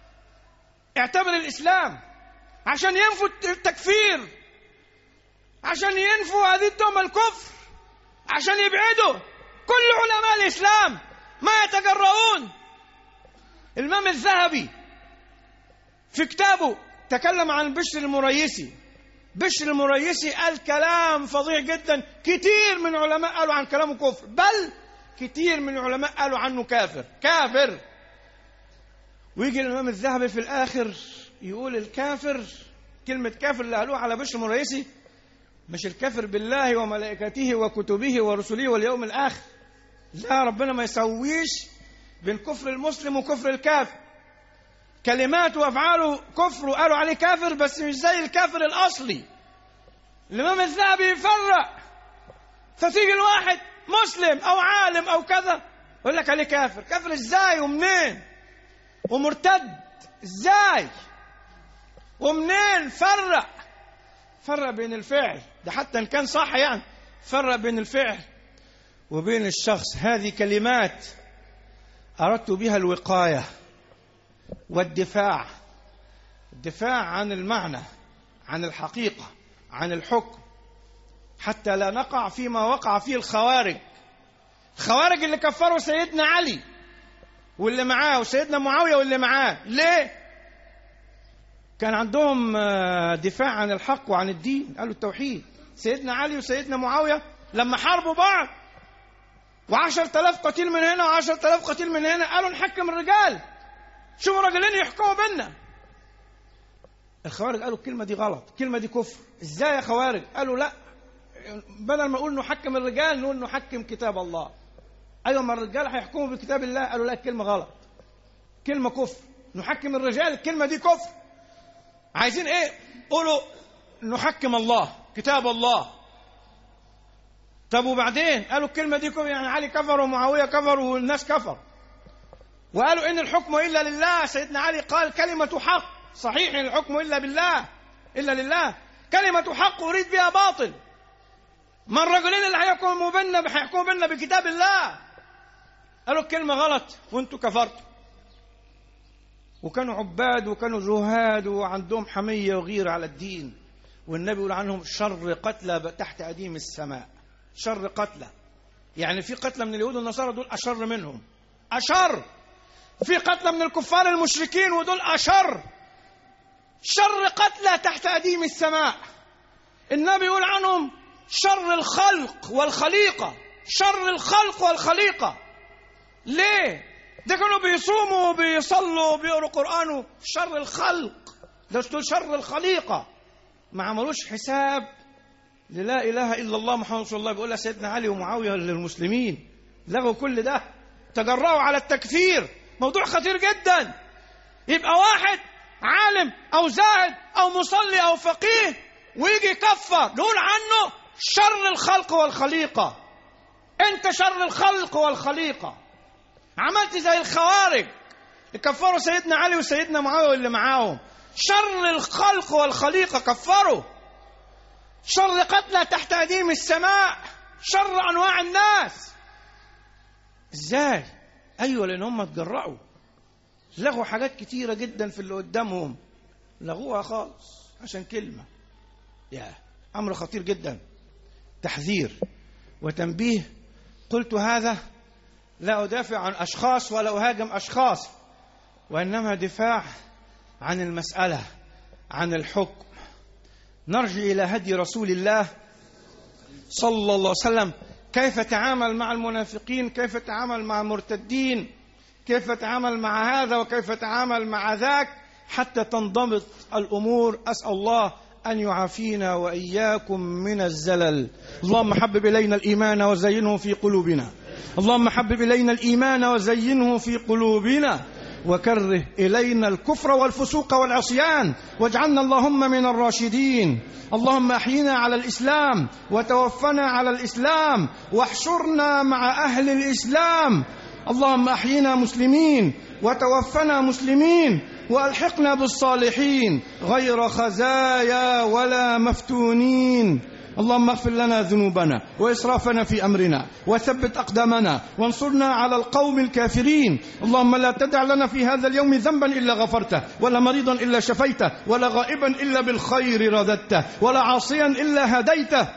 اعتبر الإسلام عشان ينفوا التكفير، عشان ينفوا هذه التهمة الكفر، عشان يبعدوا كل علماء الإسلام ما يتجرؤون. الإمام الذهبي في كتابه تكلم عن بشر المريسي. بشر المريسي قال كلام فظيع جدا، كتير من علماء قالوا عن كلامه كفر، بل كتير من العلماء قالوا عنه كافر كافر. ويجي الإمام الذهبي في الآخر يقول الكافر، كلمة كافر اللي قالوها على بشر المريسي مش الكافر بالله وملائكته وكتبه ورسله واليوم الآخر، لا، ربنا ما يسويش بين كفر المسلم وكفر الكافر. كلماته وأفعاله كفر وقالوا عليه كافر، بس مش زي الكافر الأصلي. الإمام الذهبي يفرق، فتيجي الواحد مسلم أو عالم أو كذا يقول لك عليه كافر. كافر إزاي ومنين؟ ومرتد إزاي ومنين؟ فرق فرق بين الفعل ده، حتى إن كان صح يعني فرق بين الفعل وبين الشخص. هذه كلمات أردت بها الوقاية والدفاع، الدفاع عن المعنى، عن الحقيقة، عن الحكم، حتى لا نقع فيما وقع فيه الخوارج. الخوارج اللي كفروا سيدنا علي واللي معاه وسيدنا معاوية واللي معاه، ليه؟ كان عندهم دفاع عن الحق وعن الدين، قالوا التوحيد. سيدنا علي وسيدنا معاوية لما حاربوا بعض وعشر تلاف قتيل من هنا وعشر تلاف قتيل من هنا، قالوا نحكم الرجال، شوفوا رجلين يحكموا بينا. الخوارج قالوا الكلمة دي غلط، الكلمة دي كفر. ازاي يا خوارج؟ قالوا لا، بدل ما نقول نحكم الرجال نقول نحكم كتاب الله. ايوه، ما الرجال هيحكموا بكتاب الله. قالوا لا، الكلمة غلط، كلمة كفر. نحكم الرجال، الكلمة دي كفر. عايزين ايه؟ قولوا نحكم الله، كتاب الله. طب وبعدين؟ قالوا الكلمة دي كفر، يعني علي كفر ومعاوية كفر والناس كفر. وقالوا إن الحكم إلا لله. سيدنا علي قال كلمة حق، صحيح إن الحكم إلا بالله، إلا لله، كلمة حق أريد بها باطل. ما الرجلين اللي هيحكموا بينا هيحكموا بينا بكتاب الله؟ قالوا الكلمة غلط وانتوا كفرتوا. وكانوا عباد وكانوا زهاد وعندهم حمية وغيرة على الدين. والنبي يقول عنهم شر قتلى تحت أديم السماء. شر قتلى يعني في قتلى من اليهود والنصارى دول أشر منهم، أشر. في قتلى من الكفار المشركين ودول أشر. شر قتلى تحت أديم السماء. النبي يقول عنهم شر الخلق والخليقة. شر الخلق والخليقة. ليه؟ ده كانوا بيصوموا وبيصلوا وبيقروا قرآن. شر الخلق ده شر الخليقة. ما عملوش حساب للا إله إلا الله محمد رسول الله. بيقول سيدنا علي ومعاوية للمسلمين، لغوا كل ده، تجرأوا على التكفير. موضوع خطير جدا. يبقى واحد عالم أو زاهد أو مصلي أو فقيه ويجي يكفر، نقول عنه شر الخلق والخليقة. أنت شر الخلق والخليقة. عملت زي الخوارج كفروا سيدنا علي وسيدنا معاوية واللي معاهم. شر الخلق والخليقة كفروا. شر قتلى تحت أديم السماء. شر أنواع الناس. إزاي؟ أيوة، لأن هم اتجرأوا، لغوا حاجات كتيرة جدا في اللي قدامهم، لغوها خالص عشان كلمة. يا أمر خطير جدا. تحذير وتنبيه. قلت هذا لا أدافع عن أشخاص ولا أهاجم أشخاص، وإنما دفاع عن المسألة، عن الحكم. نرجع إلى هدي رسول الله صلى الله عليه وسلم، كيف تعامل مع المنافقين، كيف تعامل مع المرتدين، كيف تعامل مع هذا وكيف تعامل مع ذاك، حتى تنضبط الأمور. أسأل الله أن يعافينا وإياكم من الزلل. اللهم حبب إلينا الإيمان وزينه في قلوبنا. اللهم حبب إلينا الإيمان وزينه في قلوبنا، وكره إلينا الكفر والفسوق والعصيان، واجعلنا اللهم من الراشدين. اللهم أحينا على الإسلام وتوفنا على الإسلام، واحشرنا مع أهل الإسلام. اللهم أحينا مسلمين وتوفنا مسلمين، وألحقنا بالصالحين غير خزايا ولا مفتونين. اللهم اغفر لنا ذنوبنا وإسرافنا في أمرنا وثبت أقدامنا وانصرنا على القوم الكافرين. اللهم لا تدع لنا في هذا اليوم ذنبا إلا غفرته، ولا مريضا إلا شفيته، ولا غائبا إلا بالخير رددته، ولا عاصيا إلا هديته،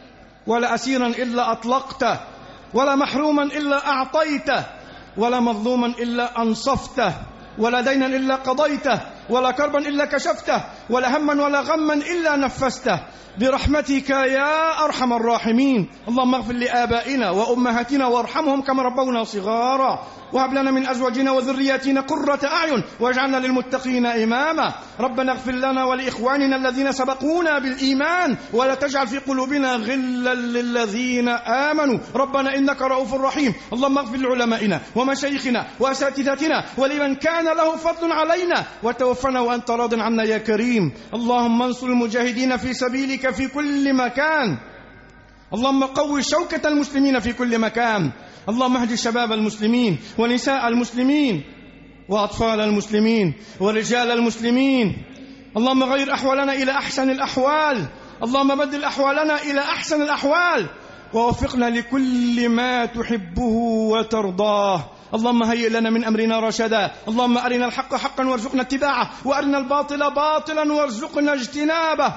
ولا أسيرا إلا أطلقته، ولا محروما إلا أعطيته، ولا مظلوما إلا أنصفته، ولا دينا إلا قضيته، ولا كربا إلا كشفته، ولا هما ولا غما إلا نفسته، برحمتك يا أرحم الراحمين. اللهم اغفر لآبائنا وأمهاتنا وارحمهم كما ربونا صغارا، وهب لنا من أزواجنا وذرياتنا قرة أعين واجعلنا للمتقين إماما. ربنا اغفر لنا ولإخواننا الذين سبقونا بالإيمان ولا تجعل في قلوبنا غلا للذين آمنوا ربنا إنك رؤوف رحيم. اللهم اغفر لعلمائنا ومشايخنا وأساتذتنا ولمن كان له فضل علينا، وتوفنا وأنت راض عنا يا كريم. اللهم انصر المجاهدين في سبيلك في كل مكان. اللهم قوي شوكة المسلمين في كل مكان. اللهم اهد شباب المسلمين ونساء المسلمين وأطفال المسلمين ورجال المسلمين. اللهم غير أحوالنا إلى أحسن الأحوال. اللهم بدل أحوالنا إلى أحسن الأحوال، ووفقنا لكل ما تحبه وترضاه. اللهم هيئ لنا من أمرنا رشدا. اللهم أرنا الحق حقا وارزقنا اتباعه، وأرنا الباطل باطلا وارزقنا اجتنابه.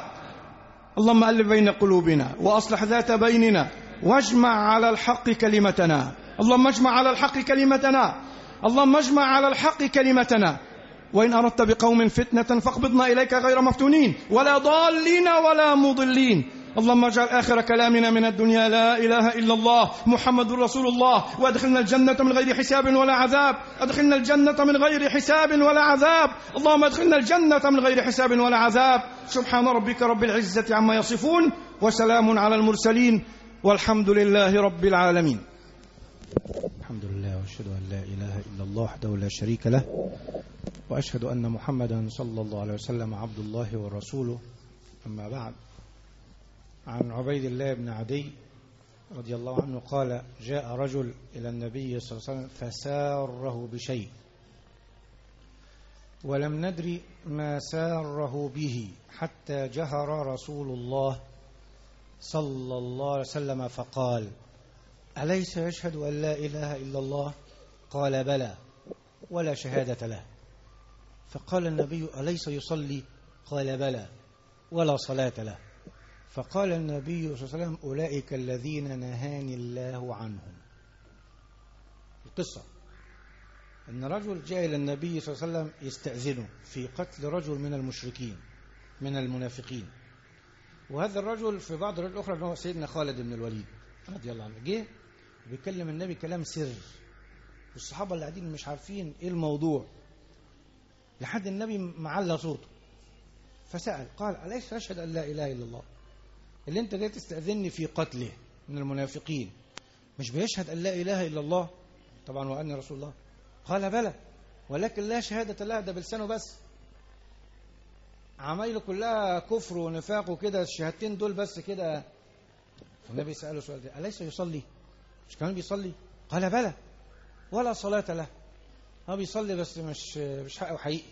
اللهم ألف بين قلوبنا وأصلح ذات بيننا، واجمع على الحق كلمتنا. اللهم اجمع على الحق كلمتنا. اللهم اجمع على الحق كلمتنا. وإن أردت بقوم فتنة فاقبضنا إليك غير مفتونين ولا ضالين ولا مضلين. اللهم اجعل آخر كلامنا من الدنيا لا إله إلا الله محمد رسول الله، وادخلنا الجنة من غير حساب ولا عذاب. ادخلنا الجنة من غير حساب ولا عذاب. اللهم ادخلنا الجنة من غير حساب ولا عذاب. سبحان ربك رب العزة عما يصفون، وسلام على المرسلين، والحمد لله رب العالمين. الحمد لله، وأشهد أن لا إله إلا الله وحده لا شريك له، وأشهد أن محمدا صلى الله عليه وسلم عبد الله ورسوله. أما بعد، عن عبيد الله بن عدي رضي الله عنه قال: جاء رجل إلى النبي صلى الله عليه وسلم فساره بشيء، ولم ندري ما ساره به حتى جهر رسول الله صلى الله عليه وسلم فقال: أليس يشهد أن لا إله إلا الله؟ قال: بلى، ولا شهادة له. فقال النبي: أليس يصلي؟ قال: بلى، ولا صلاة له. فقال النبي صلى الله عليه وسلم: أولئك الذين نهاني الله عنهم. القصة أن رجل جاء إلى النبي صلى الله عليه وسلم يستأذنه في قتل رجل من المشركين من المنافقين. وهذا الرجل في بعض الروايات الأخرى أنه سيدنا خالد بن الوليد رضي الله عنه. جه بيكلم النبي كلام سر، والصحابة اللي قاعدين مش عارفين إيه الموضوع، لحد النبي معلى صوته فسأل قال: أليس يشهد أن لا إله إلا الله؟ اللي أنت جاي تستأذني في قتله من المنافقين مش بيشهد أن لا إله إلا الله طبعا وأني رسول الله؟ قال: بلى، ولكن لا شهادة له، ده بلسانه بس، عمايله كلها كفر ونفاق وكده، الشهادتين دول بس كده. فالنبي سأله سؤال ده: أليس يصلي؟ مش كمان بيصلي؟ قال: بلى، ولا صلاة له. هو بيصلي بس مش مش حقه حقيقي.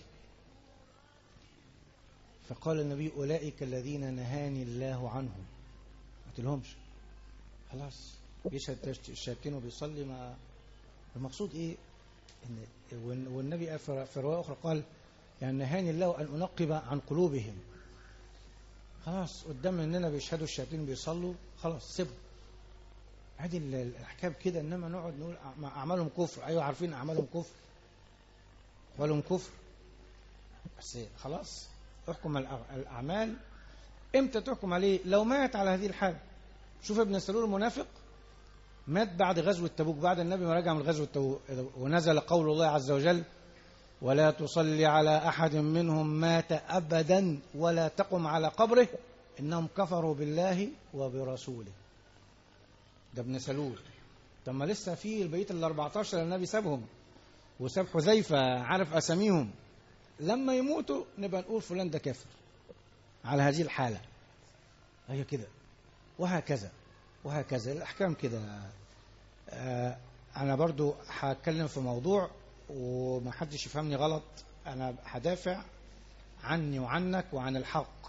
فقال النبي: أولئك الذين نهاني الله عنهم. ما قلتلهمش خلاص بيشهد الشهادتين وبيصلي. ما المقصود ايه؟ إن والنبي في رواية أخرى قال: يعني نهاني الله أن أنقب عن قلوبهم. خلاص قدام مننا بيشهدوا الشهادتين بيصلوا، خلاص سيبوا هذه الأحكام كده. إنما نقعد نقول أعمالهم كفر. أيوة عارفين أعمالهم كفر، أعمالهم كفر، بس خلاص احكم الأعمال. امتى تحكم عليه؟ لو مات على هذه الحال. شوف ابن سلول المنافق مات بعد غزوة تبوك، بعد النبي ما رجع من غزوة تبوك، ونزل قول الله عز وجل: ولا تصلي على أحد منهم مات أبدا ولا تقم على قبره إنهم كفروا بالله وبرسوله. ده ابن سلول. طب ما لسه في البقية ال أربعة عشر النبي سابهم، وساب حذيفة عارف أساميهم. لما يموتوا نبقى نقول فلان ده كافر على هذه الحالة. هي كده وهكذا وهكذا الأحكام كده. آه أنا برضو هتكلم في موضوع وما حدش يفهمني غلط. أنا هدافع عني وعنك وعن الحق،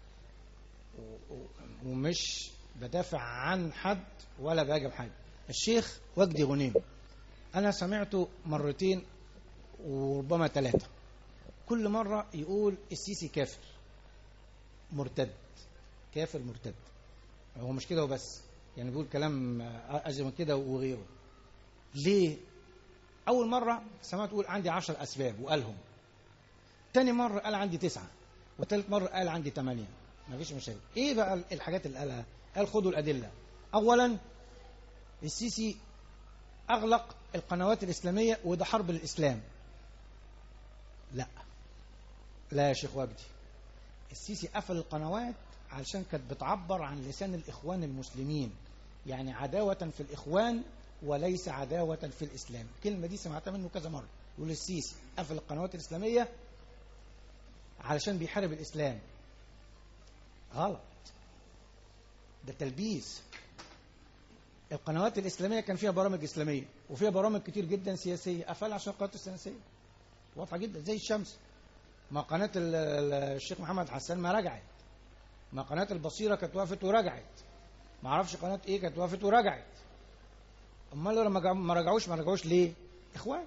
ومش بدافع عن حد ولا باجب حد. الشيخ وجدي غنيم أنا سمعته مرتين وربما ثلاثة، كل مرة يقول السيسي كافر مرتد، كافر مرتد. هو مش كده وبس، يعني بيقول كلام أجل من كده وغيره. ليه؟ أول مرة سمعت يقول عندي عشر أسباب وقالهم، تاني مرة قال عندي تسعة، وثالث مرة قال عندي ثمانية. ما فيش مشاكل. إيه بقى الحاجات اللي قالها؟ قال خدوا الأدلة. أولا السيسي أغلق القنوات الإسلامية وده حرب للإسلام. لا لا يا شيخ وجدي، السيسي قفل القنوات علشان كانت بتعبر عن لسان الإخوان المسلمين، يعني عداوة في الإخوان وليس عداوة في الإسلام. الكلمة دي سمعتها منه كذا مرة، يقول السيسي قفل القنوات الإسلامية علشان بيحارب الإسلام. غلط، ده تلبيس. القنوات الإسلامية كان فيها برامج إسلامية وفيها برامج كتير جدا سياسية، قفلها عشان القنوات السياسية واضحة جدا زي الشمس. ما قناة الشيخ محمد حسان ما رجعت، ما قناة البصيرة كانت وقفت ورجعت، ما اعرفش قناة ايه كانت وقفت ورجعت. امال لما ما رجعوش ما رجعوش ليه؟ اخوان.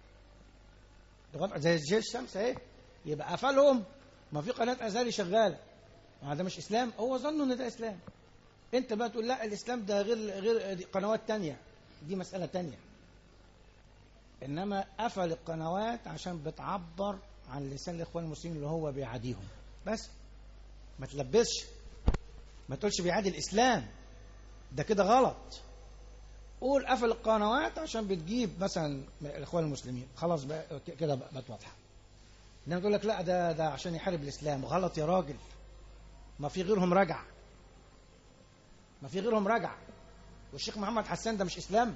ده زي الشمس اهي، يبقى قفلهم. ما في قناة ازهري شغالة، ما ده مش اسلام؟ هو ظنوا ان ده اسلام. انت بقى تقول لا الاسلام ده غير غير قنوات تانية، دي مسألة تانية. انما قفل القنوات عشان بتعبر عن لسان الاخوان المسلمين اللي هو بيعاديهم بس. ما تلبسش، ما تقولش بيعادي الاسلام، ده كده غلط. قول قفل القنوات عشان بتجيب مثلا الاخوان المسلمين، خلاص بقى كده بقت واضحه. انما تقول لك لا ده ده عشان يحارب الاسلام، غلط يا راجل. ما في غيرهم رجع، ما في غيرهم رجع. والشيخ محمد حسان ده مش اسلام؟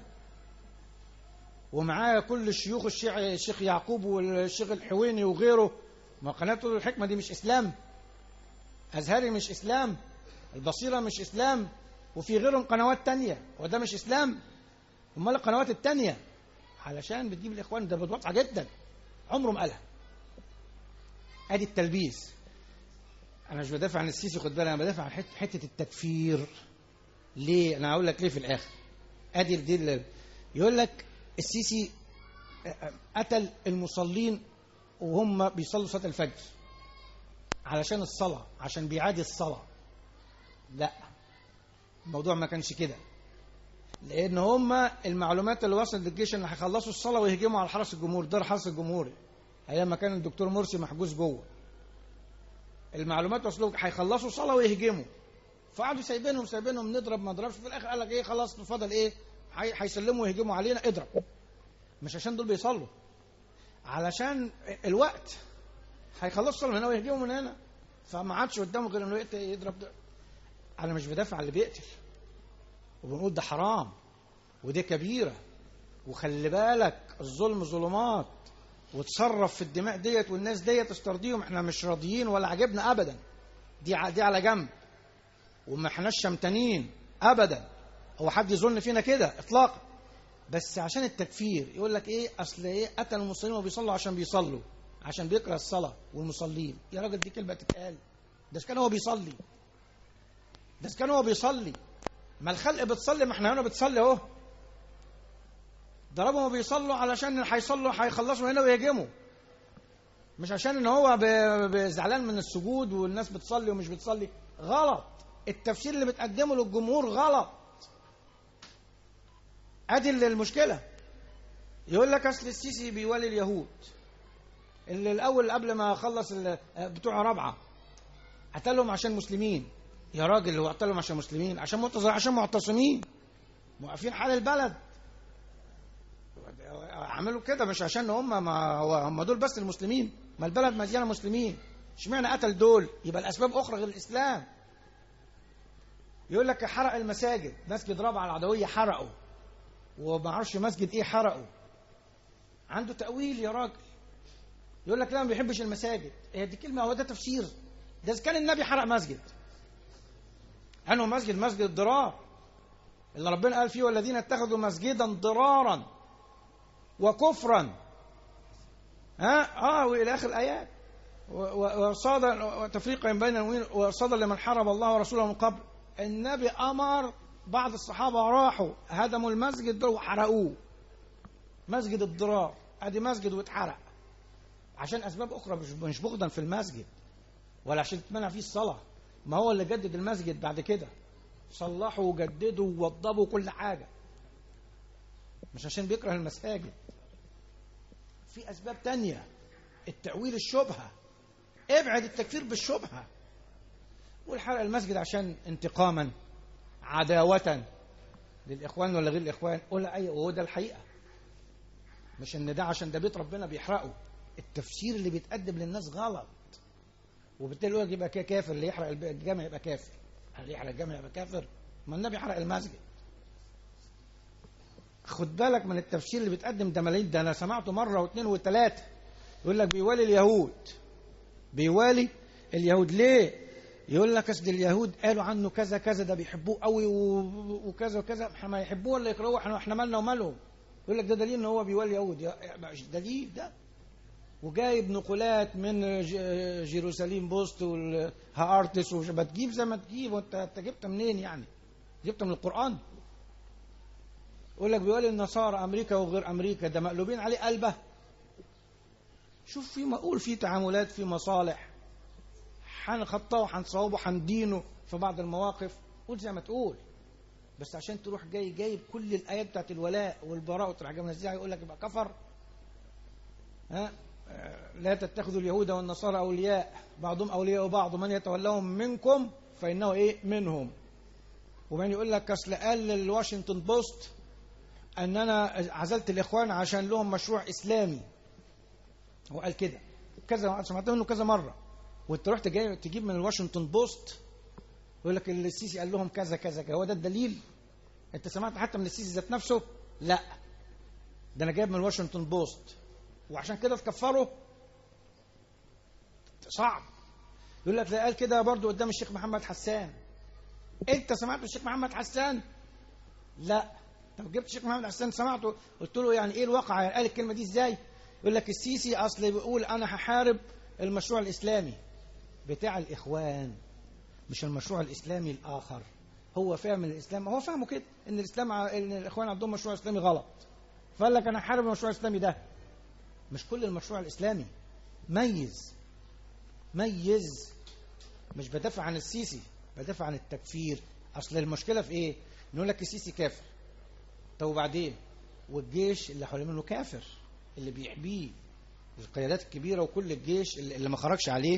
ومعاه كل الشيوخ، الشيخ الشيخ يعقوب والشيخ الحويني وغيره. ما قناته الحكمه دي مش اسلام؟ ازهري مش اسلام؟ البصيره مش اسلام؟ وفي غيرهم قنوات تانية، وده مش اسلام؟ امال القنوات التانية علشان بتجيب الاخوان، ده واضحه جدا، عمره ما قالها. ادي التلبيس. انا مش بدافع عن السيسي، خد بالك، انا بدافع عن حته التكفير. ليه؟ انا هقول لك ليه في الاخر. ادي دي يقول لك السيسي قتل المصلين وهم بيصلوا صلاه الفجر علشان الصلاه، عشان بيعادي الصلاه. لا، الموضوع ما كانش كده. لان هم المعلومات اللي وصلت للجيش ان هيخلصوا الصلاه ويهجموا على الحرس الجمهوري، ده الحرس الجمهوري ايام ما كان الدكتور مرسي محجوز جوه. المعلومات وصلوا هيخلصوا صلاه ويهجموا، فقعدوا سايبينهم سايبينهم نضرب ما نضربش. في الاخر قال لك ايه، خلاص فضل ايه، هيسلموا ويهجموا علينا، اضرب. مش عشان دول بيصلوا، علشان الوقت هيخلصوا صلاه من هنا ويهجموا من هنا، فما عادش قدامه غير انه يضرب ده. انا مش بدافع عن اللي بيقتل، وبنقول ده حرام ودي كبيره، وخلي بالك الظلم ظلمات، وتصرف في الدماء ديت والناس ديت استرضيهم. احنا مش راضيين ولا عجبنا ابدا، دي دي على جنب، وما احناش شمتانين ابدا. هو حد يظن فينا كده اطلاقا؟ بس عشان التكفير يقول لك ايه، اصل ايه قتل المسلمين وبيصلوا عشان بيصلوا، عشان بيكره الصلاه والمصلين. يا راجل دي كلمه تتقال؟ ده كان هو بيصلي، ده كان هو بيصلي. ما الخلق بتصلي، ما احنا هنا بتصلي اهو. ضربهم وبيصلوا علشان هيصلوا هيخلصوا هنا ويهجموا، مش عشان ان هو زعلان من السجود والناس بتصلي ومش بتصلي. غلط، التفسير اللي بتقدمه للجمهور غلط. ادي المشكله. يقول لك اصل السيسي بيولي اليهود، اللي الاول قبل ما خلص بتوع رابعه قتلهم عشان مسلمين. يا راجل هو قتلهم عشان مسلمين؟ عشان معتصمين، عشان معتصمين موقفين حال البلد. عملوا كده مش عشان هم، ما هم دول بس المسلمين، ما البلد مليانه مسلمين، اشمعنى قتل دول؟ يبقى الاسباب اخرى غير الاسلام. يقول لك حرق المساجد، مسجد رابعه العدويه حرقوا، وما اعرفش مسجد ايه حرقوا. عنده تاويل يا راجل. يقول لك لا ما بيحبش المساجد. هي دي كلمه؟ هو ده تفسير؟ ده كان النبي حرق مسجد. انه مسجد؟ مسجد الضرار اللي ربنا قال فيه: والذين اتخذوا مسجدا ضرارا وكفرا ها اه والى اخر الايات. وصاد تفريقا بين المؤمنين وصاد لمن حارب الله ورسوله من قبل. النبي امر بعض الصحابه راحوا هدموا المسجد ده وحرقوه، مسجد الضرار، ادي مسجد واتحرق عشان اسباب اخرى، مش مش بغضا في المسجد ولا عشان تمنع فيه الصلاه، ما هو اللي جدد المسجد بعد كده، صلحوا وجددوا ووضبوا كل حاجه، مش عشان بيكره المساجد. في اسباب تانية، التأويل الشبهه، ابعد التكفير بالشبهه. والحرق المسجد عشان انتقاما، عداوه للاخوان ولا غير الاخوان، ولا اي، وهو ده الحقيقه، مش ان ده عشان ده بيت ربنا بيحرقه. التفسير اللي بيتقدم للناس غلط، وبالتالي يقول يبقى كافر، اللي يحرق الجامع يبقى كافر. هل يحرق الجامع يبقى كافر؟ ما النبي حرق المسجد. خد بالك من التفسير اللي بيتقدم ده ملايين، ده انا سمعته مره واثنين وثلاثه. يقول لك بيوالي اليهود، بيوالي اليهود ليه؟ يقول لك اصل اليهود قالوا عنه كذا كذا، ده بيحبوه قوي وكذا وكذا، احنا ما يحبوه ولا يكرهوه، احنا احنا مالنا ومالهم. يقول لك ده دليل ان هو بيوالي اليهود، مش دليل ده. وجايب نقولات من جيروساليم بوست والهارتس، وما تجيب زي ما تجيب، وانت انت جبت منين يعني؟ جبت من القرآن؟ يقول لك بيقول النصارى امريكا وغير امريكا ده مقلوبين عليه قلبه. شوف، في مقول في تعاملات، في مصالح، هنخطاه وهنصوبه وهندينه في بعض المواقف، قول زي ما تقول، بس عشان تروح جاي جايب كل الايات بتاعت الولاء والبراء وتروح جايب منزلها يقول لك يبقى كفر. ها، لا تتخذوا اليهود والنصارى اولياء بعضهم اولياء بعض من يتولهم منكم فانه ايه منهم. ومن يقول لك اصل قال الواشنطن بوست ان انا عزلت الاخوان عشان لهم مشروع اسلامي، هو قال كده كذا، سمعت منه كذا مره، وانت رحت جاي تجيب من الواشنطن بوست يقول لك السيسي قال لهم كذا كذا كذا. هو ده الدليل؟ انت سمعت حتى من السيسي ذات نفسه؟ لا، ده انا جايب من الواشنطن بوست، وعشان كده تكفره صعب. يقول لك ده قال كده برضو قدام الشيخ محمد حسان. انت سمعت الشيخ محمد حسان؟ لا. طب جبت الشيخ محمد حسان سمعته قلت له يعني ايه الواقع، قال الكلمه دي ازاي؟ يقول لك السيسي اصل بيقول انا هحارب المشروع الاسلامي بتاع الاخوان، مش المشروع الاسلامي الاخر. هو فاهم الاسلام، هو فاهمه كده ان الاسلام ان الاخوان عندهم مشروع اسلامي غلط، فقال لك انا هحارب المشروع الاسلامي ده، مش كل المشروع الاسلامي. ميز ميز، مش بدافع عن السيسي، بدافع عن التكفير. اصل المشكله في ايه؟ نقول لك السيسي كافر، طب وبعدين؟ والجيش اللي حوالين منه كافر، اللي بيحبيه القيادات الكبيره وكل الجيش اللي ما خرجش عليه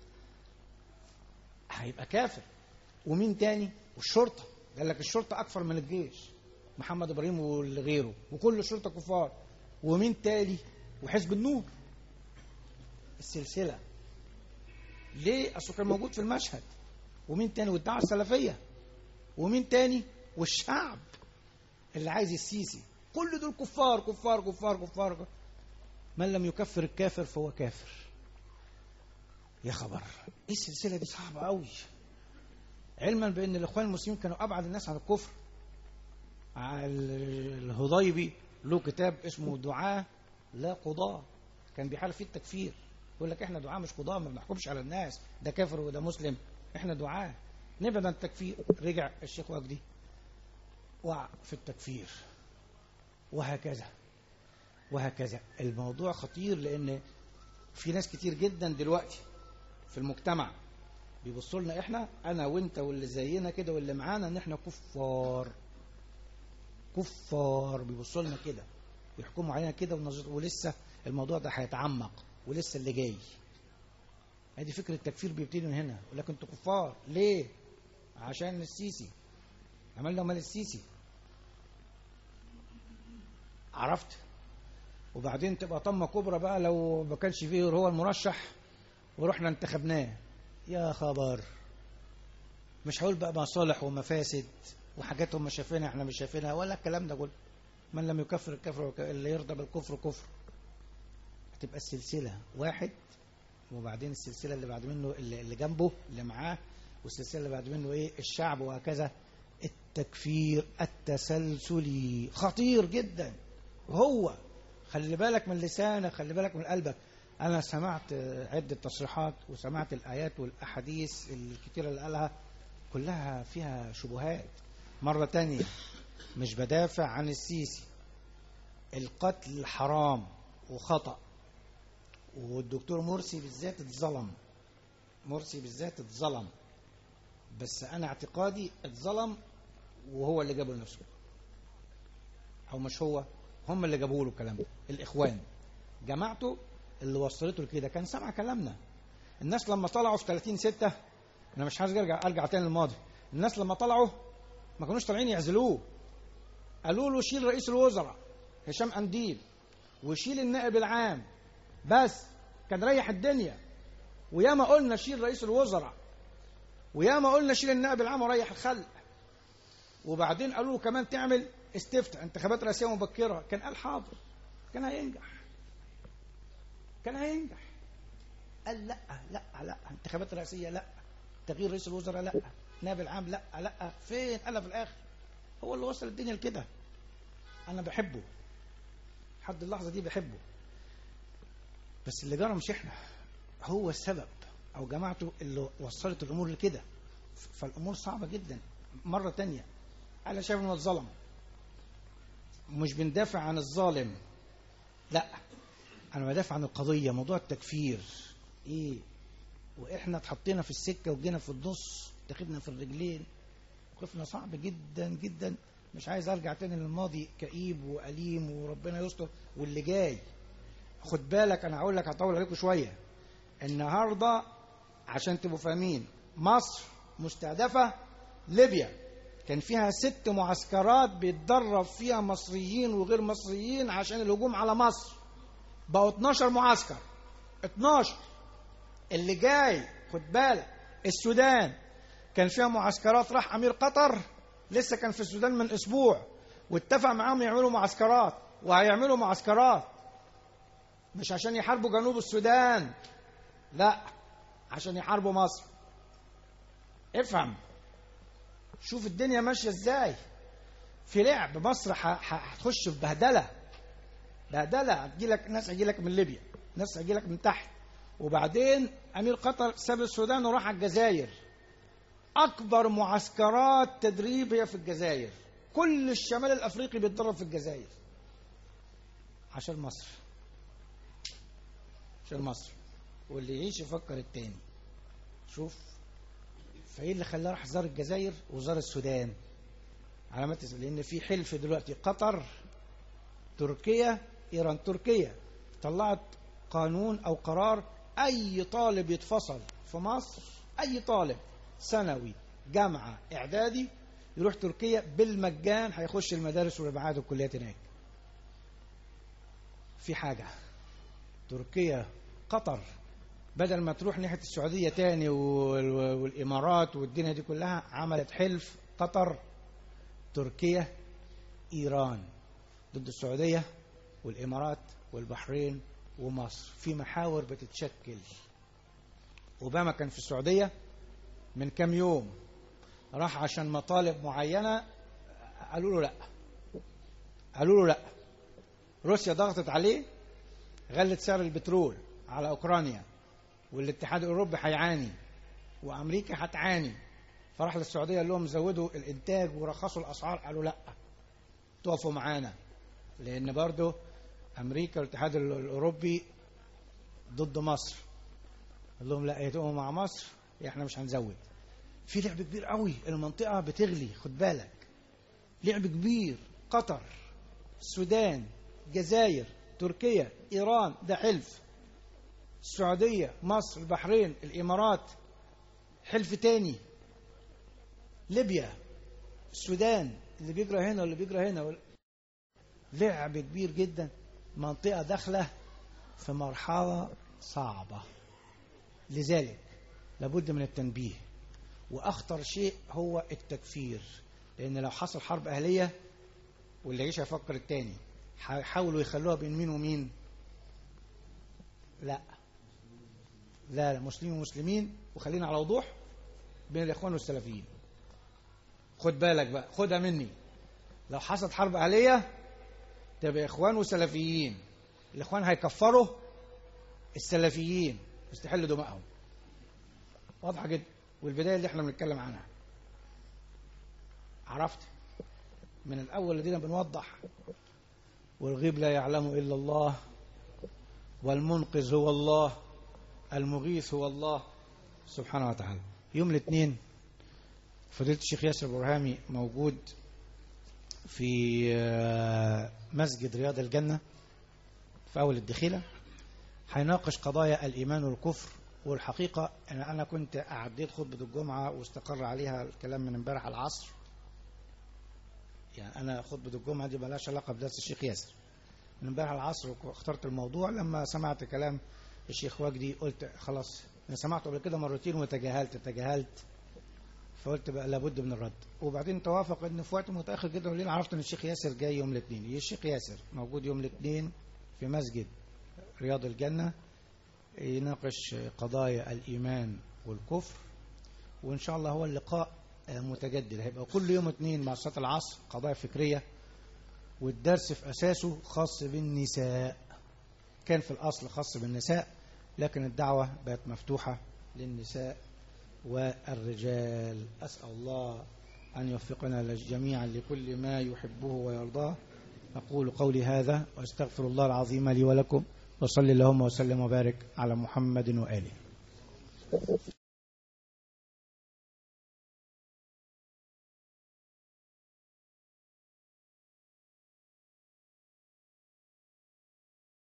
هيبقى كافر. ومين تاني؟ والشرطه، قال لك الشرطه اكثر من الجيش، محمد ابراهيم وغيره، وكل الشرطه كفار. ومين تاني؟ وحزب النور، السلسله. ليه؟ اصله كان موجود في المشهد. ومين تاني؟ والدعوه السلفيه. ومين تاني؟ والشعب اللي عايز السيسي. كل دول كفار كفار كفار كفار. من لم يكفر الكافر فهو كافر. يا خبر، ايه السلسله دي صعبه قوي، علما بان الاخوان المسلمين كانوا ابعد الناس عن الكفر. الهضيبي له كتاب اسمه دعاة لا قضاة، كان بيحارب فيه التكفير. يقول لك احنا دعاة مش قضاة، ما بنحكمش على الناس ده كافر وده مسلم، احنا دعاة نبعد عن التكفير. رجع الشيخ وجدي وقع في التكفير، وهكذا وهكذا. الموضوع خطير، لان في ناس كتير جدا دلوقتي في المجتمع بيبصوا لنا احنا، انا وانت واللي زينا كده واللي معانا، ان احنا كفار كفار، بيبصوا لنا كده، يحكموا علينا كده، ولسه الموضوع ده هيتعمق، ولسه اللي جاي. ادي فكره التكفير بيبتدي من هنا، يقول لك انتوا كفار ليه؟ عشان السيسي. عملنا مال السيسي، عرفت؟ وبعدين تبقى طمه كبرى بقى لو ما كانش فيه هو المرشح ورحنا انتخبناه. يا خبر، مش هقول بقى مصالح ومفاسد وحاجات هم شايفينها احنا مش شايفينها ولا الكلام ده كله. من لم يكفر الكفر، اللي يرضى بالكفر كفر. هتبقى السلسله واحد، وبعدين السلسله اللي بعد منه اللي جنبه اللي معاه، والسلسله اللي بعد منه ايه؟ الشعب، وهكذا. التكفير التسلسلي خطير جدا، هو خلي بالك من لسانك، خلي بالك من قلبك. أنا سمعت عدة تصريحات وسمعت الآيات والأحاديث الكتيرة اللي قالها كلها فيها شبهات. مرة تانية مش بدافع عن السيسي، القتل حرام وخطأ، والدكتور مرسي بالذات اتظلم، مرسي بالذات اتظلم، بس أنا اعتقادي اتظلم وهو اللي جابه لنفسه، أو مش هو، هم اللي جابوا له الكلام ده. الإخوان جماعته اللي وصلته لكده، كان سمع كلامنا. الناس لما طلعوا في ثلاثين ستة، أنا مش عايز أرجع أرجع تاني للماضي، الناس لما طلعوا ما كانوش طالعين يعزلوه، قالوا له شيل رئيس الوزراء هشام قنديل وشيل النائب العام، بس كان ريح الدنيا. وياما قلنا شيل رئيس الوزراء، وياما قلنا شيل النائب العام وريح الخلق. وبعدين قالوا له كمان تعمل استفتاء انتخابات رئاسيه مبكره، كان قال حاضر، كان هينجح، كان هينجح. قال لا لا لا، انتخابات رئاسيه لا، تغيير رئيس الوزراء لا، نائب العام لا لا، فين؟ قال في الاخر. هو اللي وصل الدنيا لكده. انا بحبه لحد اللحظه دي، بحبه، بس اللي جرى مش احنا، هو السبب، او جماعته اللي وصلت الامور لكده. فالامور صعبه جدا. مره تانية انا شايف انه اتظلم، مش بندافع عن الظالم، لا، انا بدافع عن القضيه. موضوع التكفير ايه؟ واحنا اتحطينا في السكه وجينا في النص، اتخذنا في الرجلين، وقفنا صعب جدا جدا. مش عايز ارجع تاني للماضي كئيب واليم، وربنا يستر. واللي جاي خد بالك، انا هقول لك، هطول عليكم شويه. النهارده عشان تبقوا فاهمين، مصر مستهدفه ليبيا، كان فيها ست معسكرات بيتدرب فيها مصريين وغير مصريين عشان الهجوم على مصر، بقوا اتناشر معسكر. اتناشر. اللي جاي خد بالك، السودان كان فيها معسكرات، راح امير قطر لسه كان في السودان من اسبوع واتفق معاهم يعملوا معسكرات، وهيعملوا معسكرات مش عشان يحاربوا جنوب السودان، لا، عشان يحاربوا مصر. افهم، شوف الدنيا ماشيه ازاي. في لعب مصر هتخش في بهدله، بهدله. هتجيلك ناس، هتجيلك من ليبيا، ناس هتجيلك من تحت. وبعدين امير قطر ساب السودان وراح على الجزائر. اكبر معسكرات تدريب هي في الجزائر، كل الشمال الافريقي بيتدرب في الجزائر عشان مصر، عشان مصر. واللي يعيش يفكر التاني. شوف، فايه اللي خلاه راح زار الجزائر وزار السودان؟ علامات، لان في حلف دلوقتي، قطر، تركيا، ايران. تركيا طلعت قانون او قرار، اي طالب يتفصل في مصر، اي طالب ثانوي جامعه اعدادي يروح تركيا بالمجان، هيخش المدارس والجامعات والكليات هناك. في حاجه، تركيا، قطر، بدل ما تروح ناحيه السعوديه تاني والامارات والدنيا دي كلها، عملت حلف قطر، تركيا، ايران ضد السعوديه والامارات والبحرين ومصر، في محاور بتتشكل. اوباما كان في السعوديه من كام يوم، راح عشان مطالب معينه، قالوا له لا، قالوا له لا. روسيا ضغطت عليه، غلت سعر البترول على اوكرانيا، والاتحاد الاوروبي هيعاني، وامريكا هتعاني. فراح للسعوديه قال لهم زودوا الانتاج ورخصوا الاسعار، قالوا لا، تقفوا معانا، لان برضه امريكا والاتحاد الاوروبي ضد مصر. قال لهم لا، يتقوا مع مصر، احنا مش هنزود. في لعب كبير قوي، المنطقه بتغلي، خد بالك، لعب كبير. قطر، السودان، الجزائر، تركيا، ايران، ده حلف. السعوديه، مصر، البحرين، الامارات، حلف تاني. ليبيا، السودان، اللي بيجرى هنا واللي بيجرى هنا، لعب كبير جدا. منطقه داخله في مرحله صعبه، لذلك لابد من التنبيه. واخطر شيء هو التكفير، لان لو حصل حرب اهليه واللي يعيش هيفكر التاني، هيحاولوا يخلوها بين مين ومين؟ لا لا لا، مسلمين ومسلمين، وخلينا على وضوح، بين الاخوان والسلفيين. خد بالك بقى، خدها مني، لو حصلت حرب اهليه تبقى اخوان وسلفيين، الإخوان هيكفروا السلفيين يستحلوا دمائهم. واضحة جدا. والبداية اللي احنا بنتكلم عنها عرفت من الأول الذين بنوضح والغيب لا يعلم إلا الله والمنقذ هو الله المغيث هو الله سبحانه وتعالى. يوم الاثنين فضيلة الشيخ ياسر برهامي موجود في مسجد رياض الجنة في أول الدخيلة، هيناقش قضايا الإيمان والكفر. والحقيقة أن أنا كنت أعديت خطبة الجمعة واستقر عليها الكلام من امبارح العصر. يعني أنا خطبة الجمعة دي مالهاش علاقة بدرس الشيخ ياسر. من امبارح العصر اخترت الموضوع لما سمعت كلام الشيخ وجدي قلت خلاص، أنا سمعته قبل كده مرتين وتجاهلت تجاهلت فقلت بقى لابد من الرد. وبعدين توافق ان في وقت متاخر جدا ولين عرفت ان الشيخ ياسر جاي يوم الاثنين. الشيخ ياسر موجود يوم الاثنين في مسجد رياض الجنة يناقش قضايا الإيمان والكفر. وإن شاء الله هو اللقاء متجدد، هيبقى كل يوم اثنين مع صلاة العصر قضايا فكرية. والدرس في أساسه خاص بالنساء، كان في الأصل خاص بالنساء لكن الدعوة بقت مفتوحة للنساء والرجال. أسأل الله أن يوفقنا جميعا لكل ما يحبه ويرضاه. أقول قولي هذا وأستغفر الله العظيم لي ولكم، وصلي اللهم وسلم وبارك على محمد وآله.